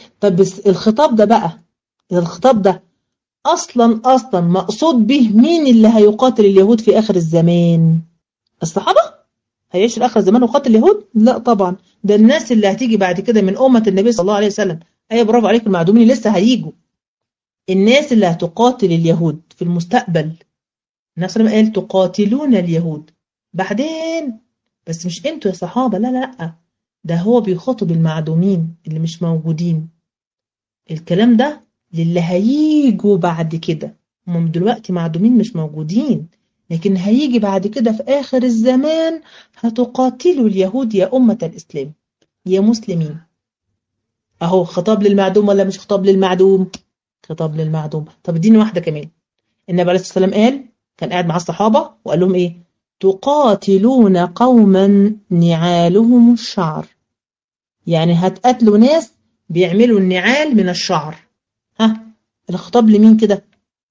طب بس الخطاب ده بقى، الخطاب ده أصلا مقصود به مين اللي هيقاتل اليهود في آخر الزمان؟ الصحابة؟ هيعيش في آخر الزمان وقاتل اليهود؟ لا طبعا، ده الناس اللي هتيجي بعد كده من أمة النبي صلى الله عليه وسلم. أيوة برافو عليك، المعدومين لسه هيجوا، الناس اللي هتقاتل اليهود في المستقبل. النبي صلى الله عليه وسلم قال تقاتلون اليهود بعدين، بس مش انتوا يا صحابة، لا لا لا، ده هو بيخاطب المعدومين اللي مش موجودين. الكلام ده للي هيجوا بعد كده، هم دلوقتي معدومين مش موجودين، لكن هيجي بعد كده في آخر الزمان هتقاتلوا اليهود يا أمة الإسلام يا مسلمين. أهو خطاب للمعدوم ولا مش خطاب للمعدوم؟ خطاب للمعدوم. طب اديني واحدة كمان. النبي عليه الصلاة والسلام قال، كان قاعد مع الصحابة وقال لهم إيه؟ تقاتلون قوما نعالهم الشعر، يعني هتقاتلوا ناس بيعملوا النعال من الشعر. ها، الخطاب لمين كده؟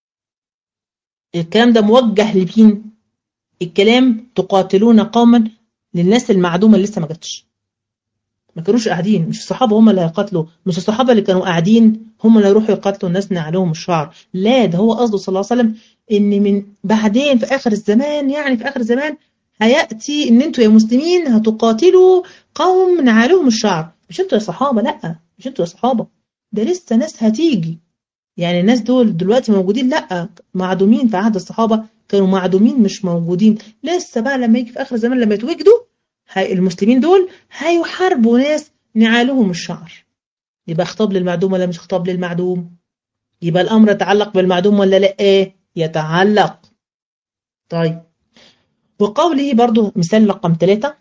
الكلام ده موجه لمين؟ الكلام تقاتلون قوما للناس المعدومة اللي لسه ما جاتش، ما كانوش قاعدين، مش الصحابة هم اللي هيقاتلوا، مش الصحابة اللي كانوا قاعدين هم اللي يروحوا يقاتلوا الناس نعلهم الشعر، لا ده هو قصده صلى الله عليه وسلم ان من بعدين في آخر الزمان، يعني في آخر الزمان هيأتي ان انتوا يا مسلمين هتقاتلوا قوم نعالهم الشعر. مش انتوا يا صحابة، لا مش انتوا يا صحابة، ده لسه ناس هتيجي. يعني الناس دول دلوقتي موجودين؟ لا، معدومين في عهد الصحابة، كانوا معدومين مش موجودين. لسه بقى لما يجي في آخر الزمان لما يتوجدوا المسلمين دول هيحاربوا ناس نعالهم الشعر. يبقى خطاب للمعدوم ولا مش خطاب للمعدوم؟ يبقى الأمر يتعلق بالمعدوم ولا لا؟ ايه يتعلق. طيب، وقوله برضو مثال رقم 3،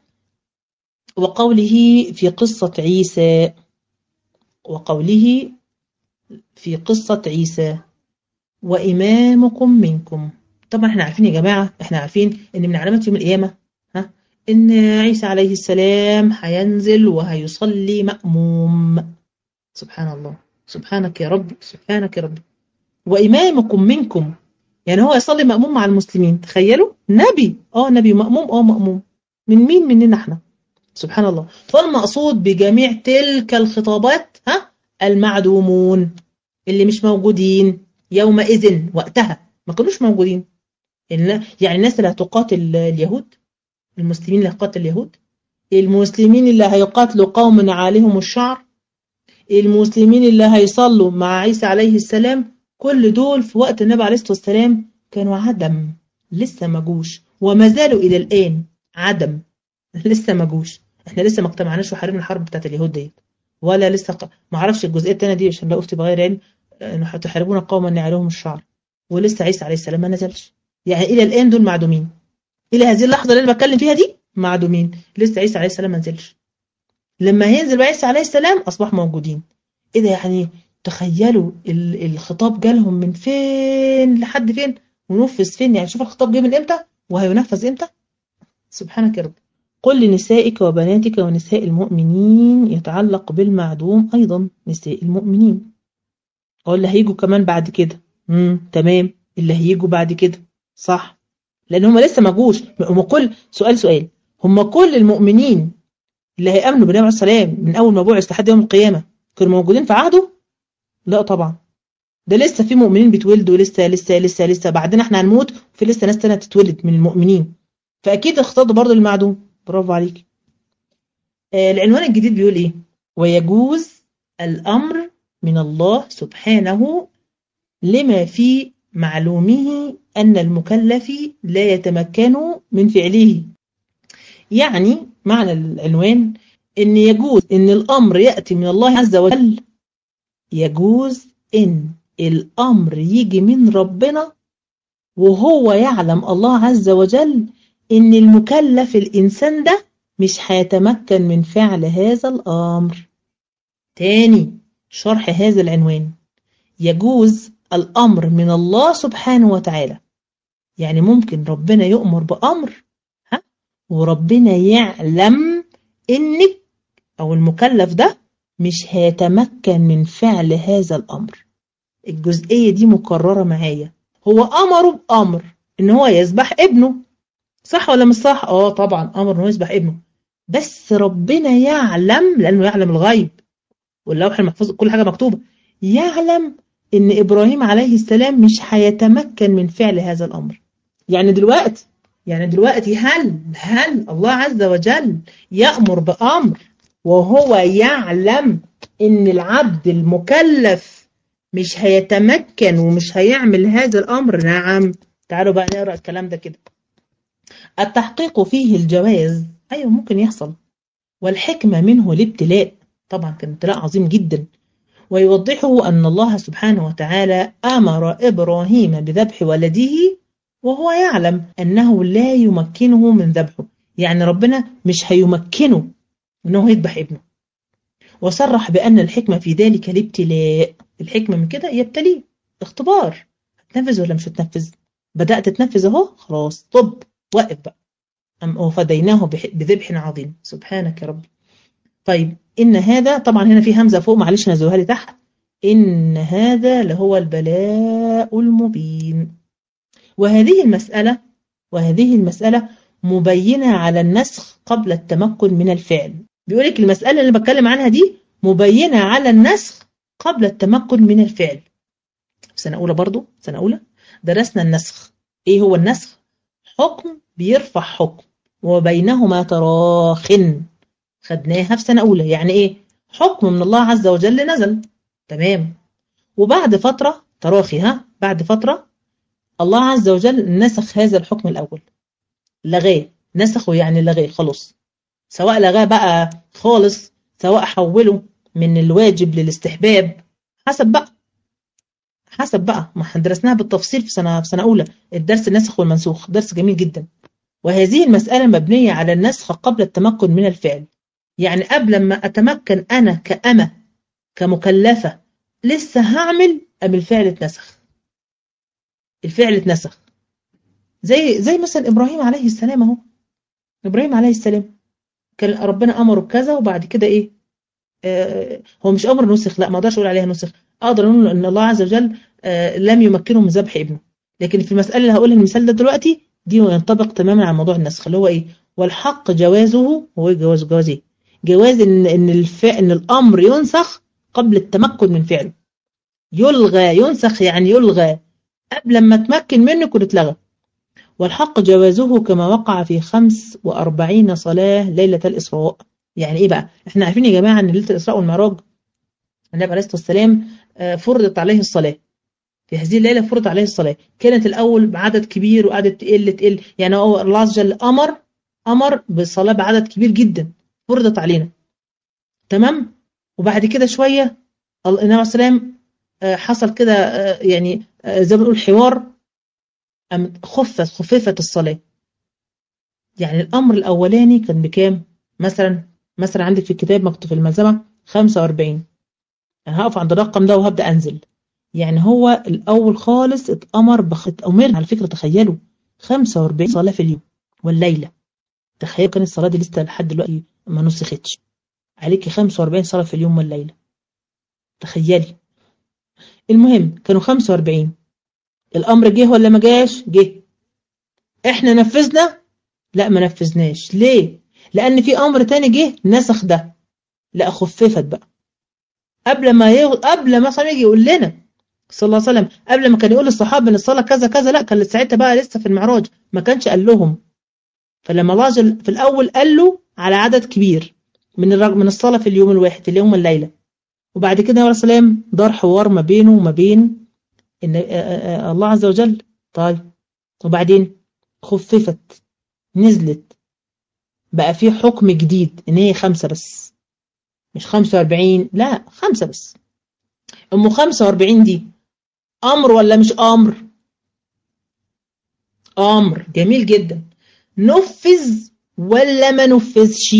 وقوله في قصة عيسى، وقوله في قصة عيسى وإمامكم منكم. طبعا احنا عارفين يا جماعة، احنا عارفين ان من علامات يوم القيامة ها ان عيسى عليه السلام هينزل وهيصلي مأموم. سبحان الله، سبحانك يا رب، سبحانك يا رب. وإمامكم منكم، يعني هو يصلي مأموم مع المسلمين. تخيلوا، نبي نبي مأموم مأموم من مين؟ مننا احنا. سبحان الله. فالمقصود بجميع تلك الخطابات المعدومون اللي مش موجودين يومئذ، وقتها ما كانوش موجودين. يعني الناس اللي هتقاتل اليهود، المسلمين اللي هيقاتل اليهود، المسلمين اللي هيقاتلوا قوم عليهم الشعر، المسلمين اللي هيصلوا مع عيسى عليه السلام، كل دول في وقت النبي عليه الصلاة والسلام كانوا عدم، لسه ما جوش، وما زالوا إلى الآن عدم، لسه ما جوش. احنا لسه ما اجتمعناش وحاربنا الحرب بتاعت اليهود ديت، ولا لسه ما اعرفش الجزئيه الثانيه دي عشان لا افتي بغير علم، انه هتحاربون قوما نعلهم الشعر، ولسه عيسى عليه السلام ما نزلش. يعني الى الان دول معدومين، الى هذه اللحظه اللي انا بتكلم فيها دي معدومين، لسه عيسى عليه السلام ما نزلش. لما هينزل بقى عيسى عليه السلام اصبحوا موجودين. ايه ده؟ يعني تخيلوا الخطاب جالهم من فين لحد فين ونفذ فين. يعني شوف الخطاب جه من امتى وهينفذ امتى. سبحانك يا رب. قل لنسائك وبناتك ونساء المؤمنين، يتعلق بالمعدوم أيضا نساء المؤمنين، أو اللي هيجوا كمان بعد كده. تمام، اللي هيجوا بعد كده صح، لأن هم لسه ما جوش. هم كل سؤال، هم كل المؤمنين اللي هيأمنوا بالنبي عليه السلام من أول ما بعث لحد يوم القيامة كانوا موجودين في عهده؟ لا طبعا، ده لسه في مؤمنين بيتولدوا، لسه بعدين احنا هنموت وفي لسه ناس تانية تتولد من المؤمنين، فأكيد الخطاب ده برضه للمعدوم. برافو عليك. العنوان الجديد بيقول إيه؟ ويجوز الأمر من الله سبحانه لما في معلومه أن المكلف لا يتمكن من فعله. يعني معنى العنوان إن يجوز إن الأمر يأتي من الله عز وجل، يجوز إن الأمر يجي من ربنا وهو يعلم الله عز وجل إن المكلف الإنسان ده مش هيتمكن من فعل هذا الأمر. تاني شرح هذا العنوان، يجوز الأمر من الله سبحانه وتعالى، يعني ممكن ربنا يؤمر بأمر وربنا يعلم إنك أو المكلف ده مش هيتمكن من فعل هذا الأمر. الجزئية دي مكررة معايا. هو أمره بأمر إن هو يذبح ابنه، صح ولا مش صح؟ طبعا أمر إن هو يذبح ابنه، بس ربنا يعلم، لأنه يعلم الغيب واللوح المحفوظ كل حاجة مكتوبة، يعلم إن إبراهيم عليه السلام مش هيتمكن من فعل هذا الأمر. يعني دلوقتي هل الله عز وجل يأمر بأمر وهو يعلم إن العبد المكلف مش هيتمكن ومش هيعمل هذا الأمر؟ نعم. تعالوا بقى نقرأ الكلام ده كده. التحقيق فيه الجواز، أيوه ممكن يحصل، والحكمة منه الابتلاء، طبعا كان ابتلاء عظيم جدا. ويوضحه أن الله سبحانه وتعالى أمر إبراهيم بذبح ولده وهو يعلم أنه لا يمكنه من ذبحه، يعني ربنا مش هيمكنه أنه يذبح ابنه. وصرح بأن الحكمة في ذلك الابتلاء، الحكمة من كده يبتليه، اختبار، هتنفذ ولا مش هتنفذ؟ بدأت تنفذ اهو، خلاص طب وقف بقى. وفديناه بذبح عظيم. سبحانك يا رب. طيب إن هذا، طبعا هنا في همزة فوق، معلش نزلوها لي تحت. إن هذا لهو البلاء المبين. وهذه المسألة مبينة على النسخ قبل التمكن من الفعل. بيقولك المسألة اللي بتكلم عنها دي مبينة على النسخ قبل التمكن من الفعل. في سنة أولى برضو، سنة أولى درسنا النسخ. إيه هو النسخ؟ حكم بيرفع حكم وبينهما تراخٍ، خدناها في سنة أولى. يعني إيه؟ حكم من الله عز وجل نزل، تمام، وبعد فترة تراخي، بعد فترة الله عز وجل نسخ هذا الحكم الأول، لغاه، نسخه يعني لغاه خلاص، سواء لغاه بقى خالص، سواء حوله من الواجب للاستحباب، حسب بقى ما احنا درسناها بالتفصيل في سنة أولى، الدرس النسخ والمنسوخ، درس جميل جدا. وهذه المسألة مبنية على النسخ قبل التمكن من الفعل، يعني قبل ما أتمكن أنا كأمة كمكلفة لسه هعمل، أم الفعل اتنسخ. زي مثلا إبراهيم عليه السلام اهو. إبراهيم عليه السلام كان ربنا أمره بكذا، وبعد كده إيه؟ هو مش أمر نسخ، لا ما أقدرش أقول عليها نسخ، أقدر أقول إن الله عز وجل لم يمكنه من ذبح ابنه. لكن في المسألة اللي هقولها المثال ده دلوقتي دي ينطبق تماما على موضوع النسخ، اللي هو إيه؟ والحق جوازه، هو جواز إيه؟ جواز إن الأمر ينسخ قبل التمكن من فعله. يلغى، ينسخ يعني يلغى، قبل ما تمكن منه كنت اتلغى. والحق جوازه كما وقع في 45 صلاة ليلة الإسراء. يعني إيه بقى؟ إحنا عارفين يا جماعة أن ليلة الإسراء والمعراج النبي عليه الصلاة والسلام فرضت عليه الصلاة. في هذه الليلة فرض عليه الصلاة، كانت الأول بعدد كبير وقعدت تقل، يعني هو الله عز وجل أمر بالصلاة بعدد كبير جدا، فرضت علينا، تمام. وبعد كده شوية النبي عليه الصلاة والسلام حصل كده يعني زي ما بنقول حوار، خففت الصلاة. يعني الأمر الأولاني كان بكام؟ مثلا عندك في الكتاب مكتوب في الملزمة 45، أنا هقف عند الرقم ده وهبدأ أنزل. يعني هو الأول خالص أمرنا على فكرة، تخيلوا 45 صلاة في اليوم والليلة. تخيلوا كان الصلاة دي لسه لحد دلوقتي ما نسختش، عليكي 45 صلاة في اليوم والليلة، تخيلي. المهم كانوا 45. الأمر جه ولا ما جاش؟ جه. احنا نفذنا؟ لا ما نفذناش. ليه؟ لأن في أمر تاني جه نسخ ده، لا خففت بقى. قبل ما صلى يجي يقول لنا صلى الله عليه وسلم، قبل ما كان يقول للصحابة ان الصلاة كذا كذا، لا كان ساعتها بقى لسه في المعراج، ما كانش قال لهم. فلما الله في الأول قال له على عدد كبير من الصلاة في اليوم الواحد، في اليوم والليلة، وبعد كده عليه السلام دار حوار ما بينه وما بين إن الله عز وجل. طيب وبعدين خففت، نزلت، بقى في حكم جديد ان هي 5 بس، مش 45، لا 5 بس. 45 دي أمر ولا مش أمر؟ أمر، جميل جدا. نفذ ولا ما نفذش؟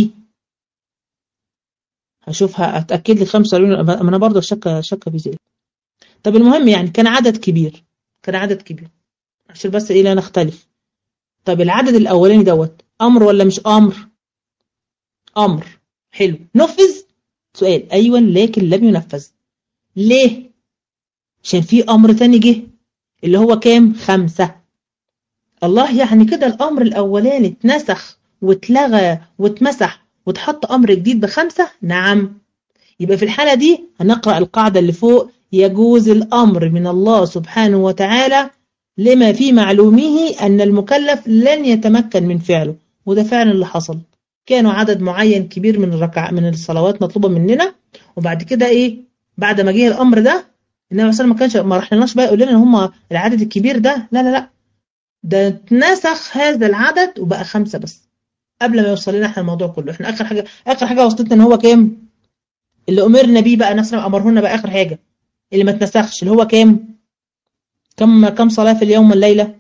هشوفها أتأكد لي 45، أنا برضه شك في ذلك. طب المهم يعني كان عدد كبير، عشان بس إيه لا نختلف. طب العدد الأولاني دوت أمر ولا مش أمر؟ أمر، حلو. نفذ؟ سؤال، أيوة، لكن لم ينفذ. ليه؟ عشان في أمر تاني جه اللي هو كام؟ 5. الله، يعني كده الأمر الأولاني اتنسخ واتلغى واتمسح واتحط أمر جديد ب5؟ نعم. يبقى في الحالة دي هنقرأ القاعدة اللي فوق: يجوز الأمر من الله سبحانه وتعالى لما في معلومه أن المكلف لن يتمكن من فعله. وده فعلا اللي حصل. كانوا عدد معين كبير من الصلوات مطلوبة مننا، وبعد كده إيه؟ بعد ما جه الأمر ده النبي صلى الله عليه وسلم ما رحناش بقى يقول لنا ان هم العدد الكبير ده، لا لا لا، ده اتنسخ هذا العدد وبقى 5 بس قبل ما يوصل لنا احنا الموضوع كله. احنا اخر حاجه وصلتنا ان هو كام اللي امرنا بيه بقى، نفسنا امرهن بقى اخر حاجه اللي ما اتنسخش، اللي هو كم صلاه في اليوم والليله.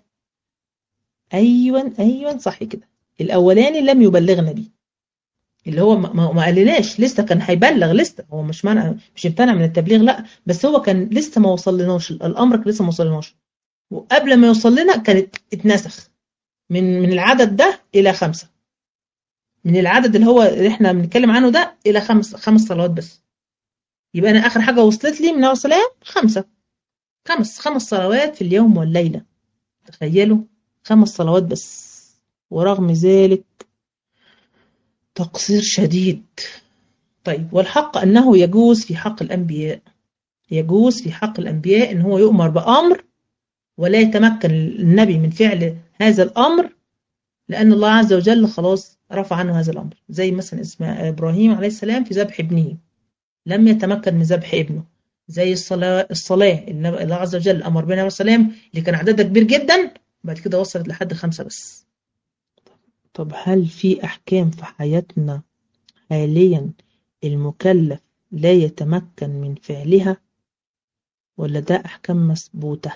ايوه صح كده. الاولاني لم يبلغنا بيه، اللي هو ما قالناش لسه، كان هيبلغ لسه، هو مش امتنع من التبليغ، لا، بس هو كان لسه ما وصلناش الامر، كان لسه ما وصلناش، وقبل ما يوصل لنا كانت اتنسخ من العدد ده إلى 5، من العدد اللي هو اللي احنا بنتكلم عنه ده إلى 5 صلوات بس. يبقى أنا آخر حاجة وصلت لي من الصلاة 5، 5 صلوات في اليوم والليلة. تخيلوا 5 صلوات بس، ورغم ذلك تقصير شديد. طيب، والحق أنه يجوز في حق الأنبياء، يجوز في حق الأنبياء إن هو يؤمر بأمر ولا يتمكن النبي من فعل هذا الأمر، لأن الله عز وجل خلاص رفع عنه هذا الأمر. زي مثلا إبراهيم عليه السلام في ذبح ابنه، لم يتمكن من ذبح ابنه. زي الصلاة اللي الله عز وجل أمر بها عليه السلام اللي كان عددها كبير جدا، بعد كده وصلت لحد 5 بس. طب هل في أحكام في حياتنا حاليا المكلف لا يتمكن من فعلها، ولا ده أحكام مثبوتة؟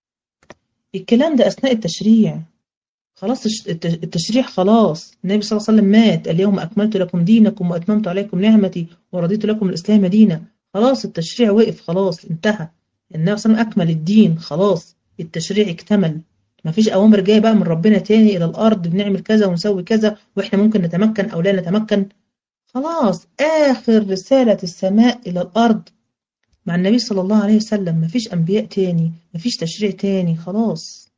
الكلام ده أثناء التشريع، خلاص التشريع خلاص، النبي صلى الله عليه وسلم مات: اليوم أكملت لكم دينكم وأتممت عليكم نعمتي ورضيت لكم الإسلام دينا. خلاص التشريع وقف، خلاص انتهى. النبي صلى الله عليه وسلم أكمل الدين، خلاص التشريع اكتمل. ما فيش أوامر جاية بقى من ربنا تاني إلى الأرض بنعمل كذا ونسوي كذا وإحنا ممكن نتمكن أو لا نتمكن. خلاص آخر رسالة السماء إلى الأرض مع النبي صلى الله عليه وسلم، ما فيش أنبياء تاني، ما فيش تشريع تاني، خلاص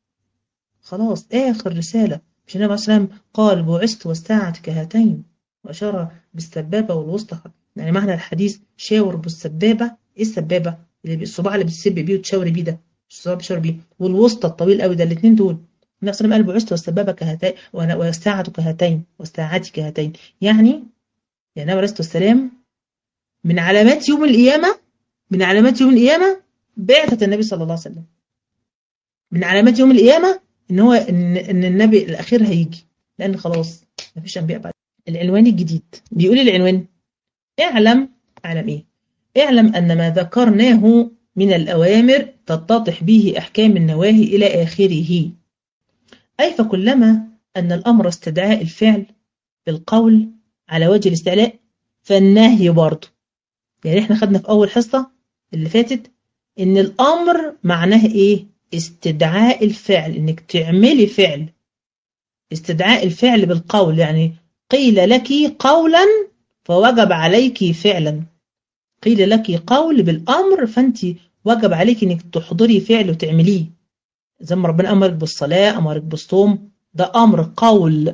آخر رسالة. مش النبي عليه السلام قال: بعثت والساعة كهاتين، وأشار بالسبابة والوسطى. يعني معنى الحديث شاور بالسبابة. إيه السبابة؟ اللي الصباع اللي بتسب بيه وتشاوري بيه، ده الصباع بتشاور بيه، والوسطى الطويل قوي ده، الاثنين دول. النبي صلى الله عليه وسلم قال: بعثت والسبابة كهاتين والساعة كهاتين والساعة كهاتين. يعني النبي عليه الصلاة والسلام من علامات يوم القيامة، من علامات يوم القيامة بعثة النبي صلى الله عليه وسلم. من علامات يوم القيامة ان النبي الاخير هيجي، لان خلاص مفيش انبياء بعد. العنوان الجديد بيقول العنوان: اعلم ايه؟ اعلم ان ما ذكرناه من الاوامر تتضح به احكام النواهي الى اخره. اي فكلما ان الامر استدعاء الفعل بالقول على وجه الاستعلاء، فالنهي برضه. يعني احنا خدنا في اول حصة اللي فاتت ان الامر معناه ايه؟ استدعاء الفعل، انك تعملي فعل. استدعاء الفعل بالقول، يعني قيل لك قولا فوجب عليك فعلا. قيل لك قول بالامر، فانت وجب عليك انك تحضري فعل وتعمليه. زي ما ربنا امرك بالصلاة، امرك بالصوم، ده امر قول.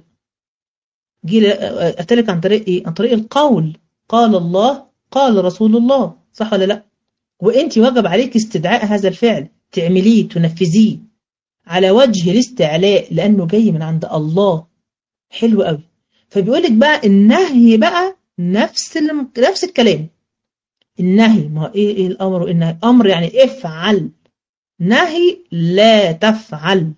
جي اتلك عن طريق ايه؟ عن طريق القول. قال الله، قال رسول الله، صح ولا لا؟ وانت وجب عليك استدعاء هذا الفعل، تعمليه تنفذيه على وجه الاستعلاء، لانه جاي من عند الله. حلو قوي. فبيقول لك بقى النهي بقى نفس الكلام. النهي، ما ايه الامر والنهي؟ امر يعني افعل، نهي لا تفعل،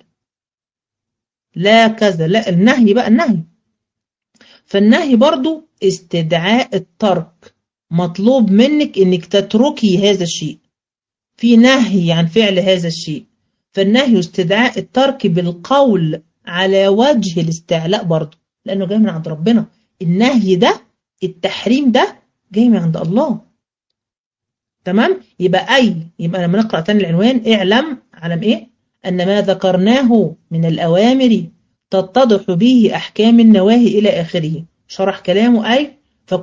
لا كذا، لا. النهي بقى النهي، فالنهي برضو استدعاء الترك، مطلوب منك انك تتركي هذا الشيء، في نهي عن فعل هذا الشيء. فالنهي استدعاء الترك بالقول على وجه الاستعلاء برضو، لأنه جاي من عند ربنا. النهي ده، التحريم ده جاي من عند الله. تمام؟ يبقى لما نقرأ تاني العنوان: اعلم، علم ايه؟ أن ما ذكرناه من الأوامر تتضح به أحكام النواهي إلى آخره. شرح كلامه: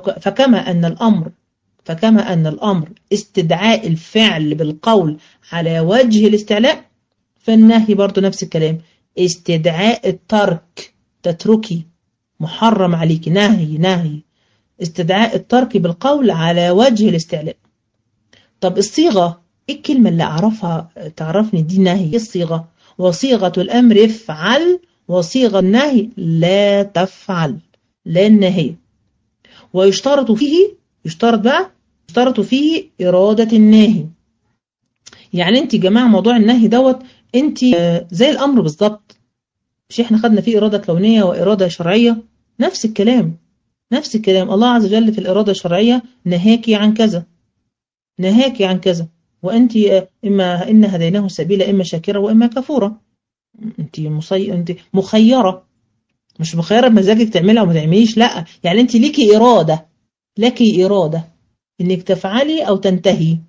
فكما أن الأمر استدعاء الفعل بالقول على وجه الاستعلاء، فالنهي برضو نفس الكلام، استدعاء الترك، تتركي، محرم عليك، نهي. استدعاء الترك بالقول على وجه الاستعلاء. طب الصيغة، ايه الكلمة اللي اعرفها تعرفني دي نهي؟ ايه الصيغة؟ وصيغة الامر افعل، وصيغة النهي لا تفعل، لا النهي. ويشترط فيه، يشترط فيه إرادة الناهي. يعني انت يا جماعة موضوع النهي دوت، انت زي الامر بالظبط. مش احنا خدنا فيه إرادة كونية وإرادة شرعية؟ نفس الكلام، نفس الكلام. الله عز وجل في الإرادة الشرعية نهاكي عن كذا، نهاكي عن كذا، وأنت إما إن هديناه السبيل إما شاكرا وإما كفورا. أنت مخيرة، مش مخيرة بمزاجك تعملها وما تعمليش، لا، يعني أنت ليكي إرادة، لكي إرادة إنك تفعلي أو تنتهي،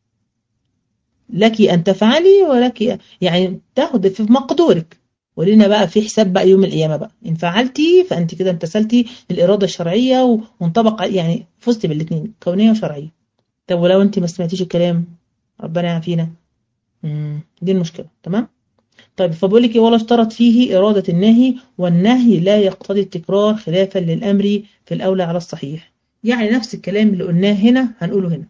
لك أن تفعلي ولك يعني تاخد في مقدورك. ولنا بقى في حساب بقى يوم القيامة بقى، إن فعلتي فأنت كده امتثلتي للإرادة الشرعية وانطبق، يعني فزتي بالاثنين كونية وشرعية. طب ولو أنت ما سمعتيش الكلام، ربنا يعافينا، دي المشكلة. تمام. طيب فبقول لك ولا اشترط فيه إرادة النهي، والنهي لا يقتضي التكرار خلافا للأمر في الأولى على الصحيح. يعني نفس الكلام اللي قلناه هنا هنقوله هنا.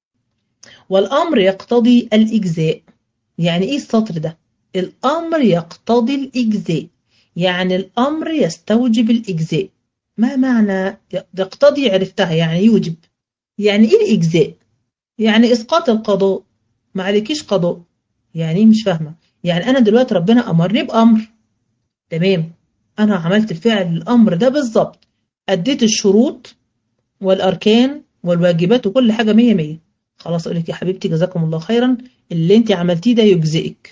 والأمر يقتضي الإجزاء. يعني إيه السطر ده؟ الأمر يقتضي الإجزاء، يعني الأمر يستوجب الإجزاء. ما معنى يقتضي؟ عرفتها، يعني يوجب. يعني إيه الإجزاء؟ يعني إسقاط القضاء، ما عليكيش قضاء. يعني مش فاهمة. يعني أنا دلوقتي ربنا أمرني بأمر، تمام، أنا عملت الفعل الأمر ده بالظبط، أديت الشروط والأركان والواجبات وكل حاجة مية مية، خلاص أقول لك يا حبيبتي جزاكم الله خيرا، اللي انت عملتيه ده يجزئك.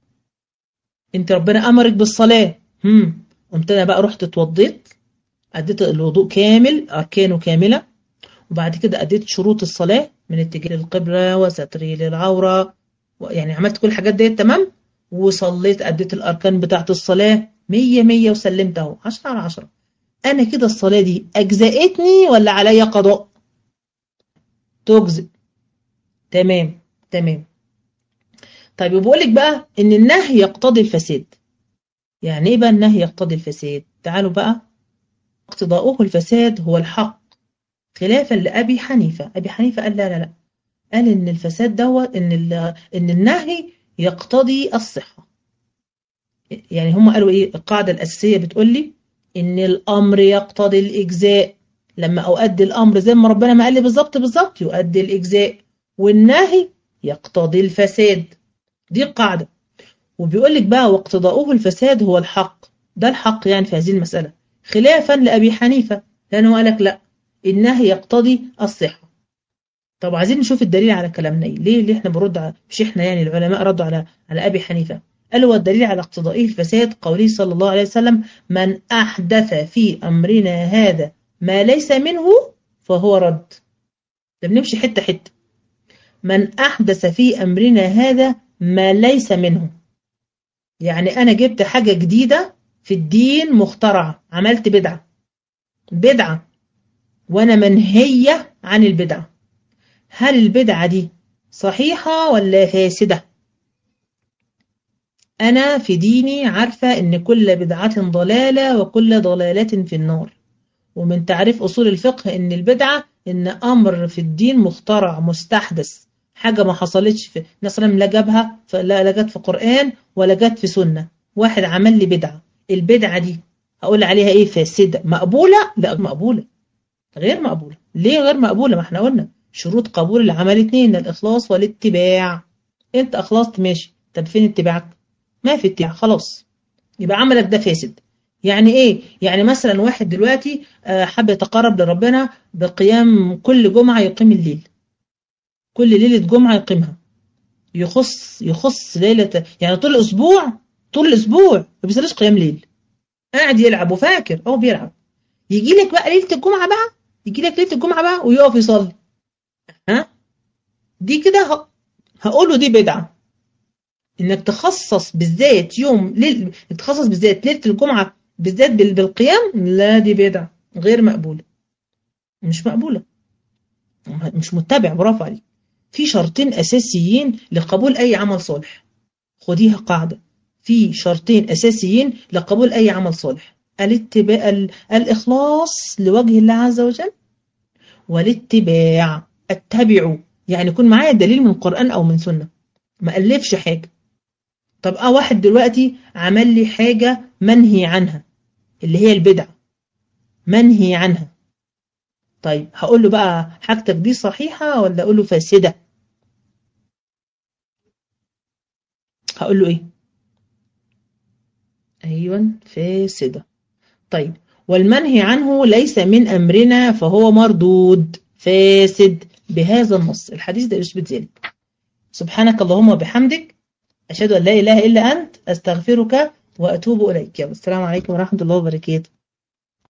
انت ربنا أمرك بالصلاة، قمت أنا بقى رحت اتوضيت، أديت الوضوء كامل أركانه كاملة، وبعد كده أديت شروط الصلاة من اتجاه القبلة وستري للعورة، يعني عملت كل الحاجات ديت تمام، وصليت أديت الأركان بتاعت الصلاة مية مية وسلمت أهو 10/10. أنا كده الصلاة دي أجزأتني ولا عليا قضاء؟ تجزئ. تمام، تمام. طيب وبقول لك بقى إن النهي يقتضي الفساد. يعني إيه بقى النهي يقتضي الفساد؟ تعالوا بقى. اقتضاؤه الفساد هو الحق، خلافا لأبي حنيفة. أبي حنيفة قال لا لا لا، قال إن الفساد دوت إن النهي يقتضي الصحة. يعني هم قالوا إيه؟ القاعدة الأساسية بتقول لي إن الأمر يقتضي الإجزاء، لما أؤدي الأمر زي ما ربنا ما قال لي بالظبط بالظبط يؤدي الإجزاء، والنهي يقتضي الفساد. دي القاعدة. وبيقول لك بقى واقتضاؤه الفساد هو الحق، ده الحق يعني في هذه المسألة، خلافا لأبي حنيفة لأنه قال لك لا، النهي يقتضي الصحة. طب عايزين نشوف الدليل على كلامنا ايه، ليه احنا بنرد على، مش احنا يعني العلماء ردوا على أبي حنيفة، قالوا والدليل على اقتضائه الفساد قوله صلى الله عليه وسلم من أحدث في أمرنا هذا ما ليس منه فهو رد. ده بنمشي حتة حتة. من أحدث في أمرنا هذا ما ليس منه، يعني أنا جبت حاجة جديدة في الدين مخترعة، عملت بدعة وأنا منهية عن البدعة. هل البدعة دي صحيحة ولا فاسدة؟ أنا في ديني عارفة إن كل بدعة ضلالة وكل ضلالة في النار. ومن تعريف أصول الفقه إن البدعة إن أمر في الدين مخترع مستحدث، حاجة ما حصلتش في مثلا، لا جابها لا جت في قرآن ولا جت في سنة، واحد عمل لي بدعة. البدعة دي هقول عليها إيه؟ فاسدة. مقبولة؟ لا مقبولة. غير مقبولة. ليه غير مقبولة؟ ما احنا قلنا شروط قبول العمل 2، الإخلاص والاتباع. انت أخلصت ماشي، طب فين اتباعك؟ ما في اتباع، خلاص، يبقى عملك ده فاسد. يعني ايه؟ يعني مثلا واحد دلوقتي حب يتقرب لربنا بقيام كل جمعة، يقيم الليل، كل ليلة جمعة يقيمها، يخص ليلة، يعني طول الأسبوع، طول الأسبوع ما بيصليش قيام ليل، قاعد يلعب وفاكر هو بيلعب. يجي لك بقى ليلة الجمعة بقى، يجي لك ليلة الجمعة بقى ويقف يصلي. ها، دي كده هقوله دي بدعة. انك تخصص بالذات يوم تخصص بالذات ليلة الجمعة بالذات بالقيام، لا دي بدعة غير مقبولة، مش مقبولة، مش متبع. برافو عليك. في شرطين أساسيين لقبول أي عمل صالح، خديها قاعدة. في شرطين أساسيين لقبول أي عمل صالح: الاتباع، الإخلاص لوجه الله عز وجل، والاتباع. اتبعوا يعني يكون معايا دليل من القرآن أو من سنة، ما ألفش حاجة. طب واحد دلوقتي عمل لي حاجة منهي عنها اللي هي البدعة، منهي عنها، طيب هقول له بقى حاجتك دي صحيحة ولا أقول له فاسدة؟ هقول له إيه؟ أيوة فاسدة. طيب والمنهي عنه ليس من أمرنا فهو مردود فاسد بهذا النص. الحديث ده يثبت ذلك. سبحانك اللهم وبحمدك، أشهد أن لا إله إلا أنت، أستغفرك وأتوب إليك. السلام عليكم ورحمة الله وبركاته.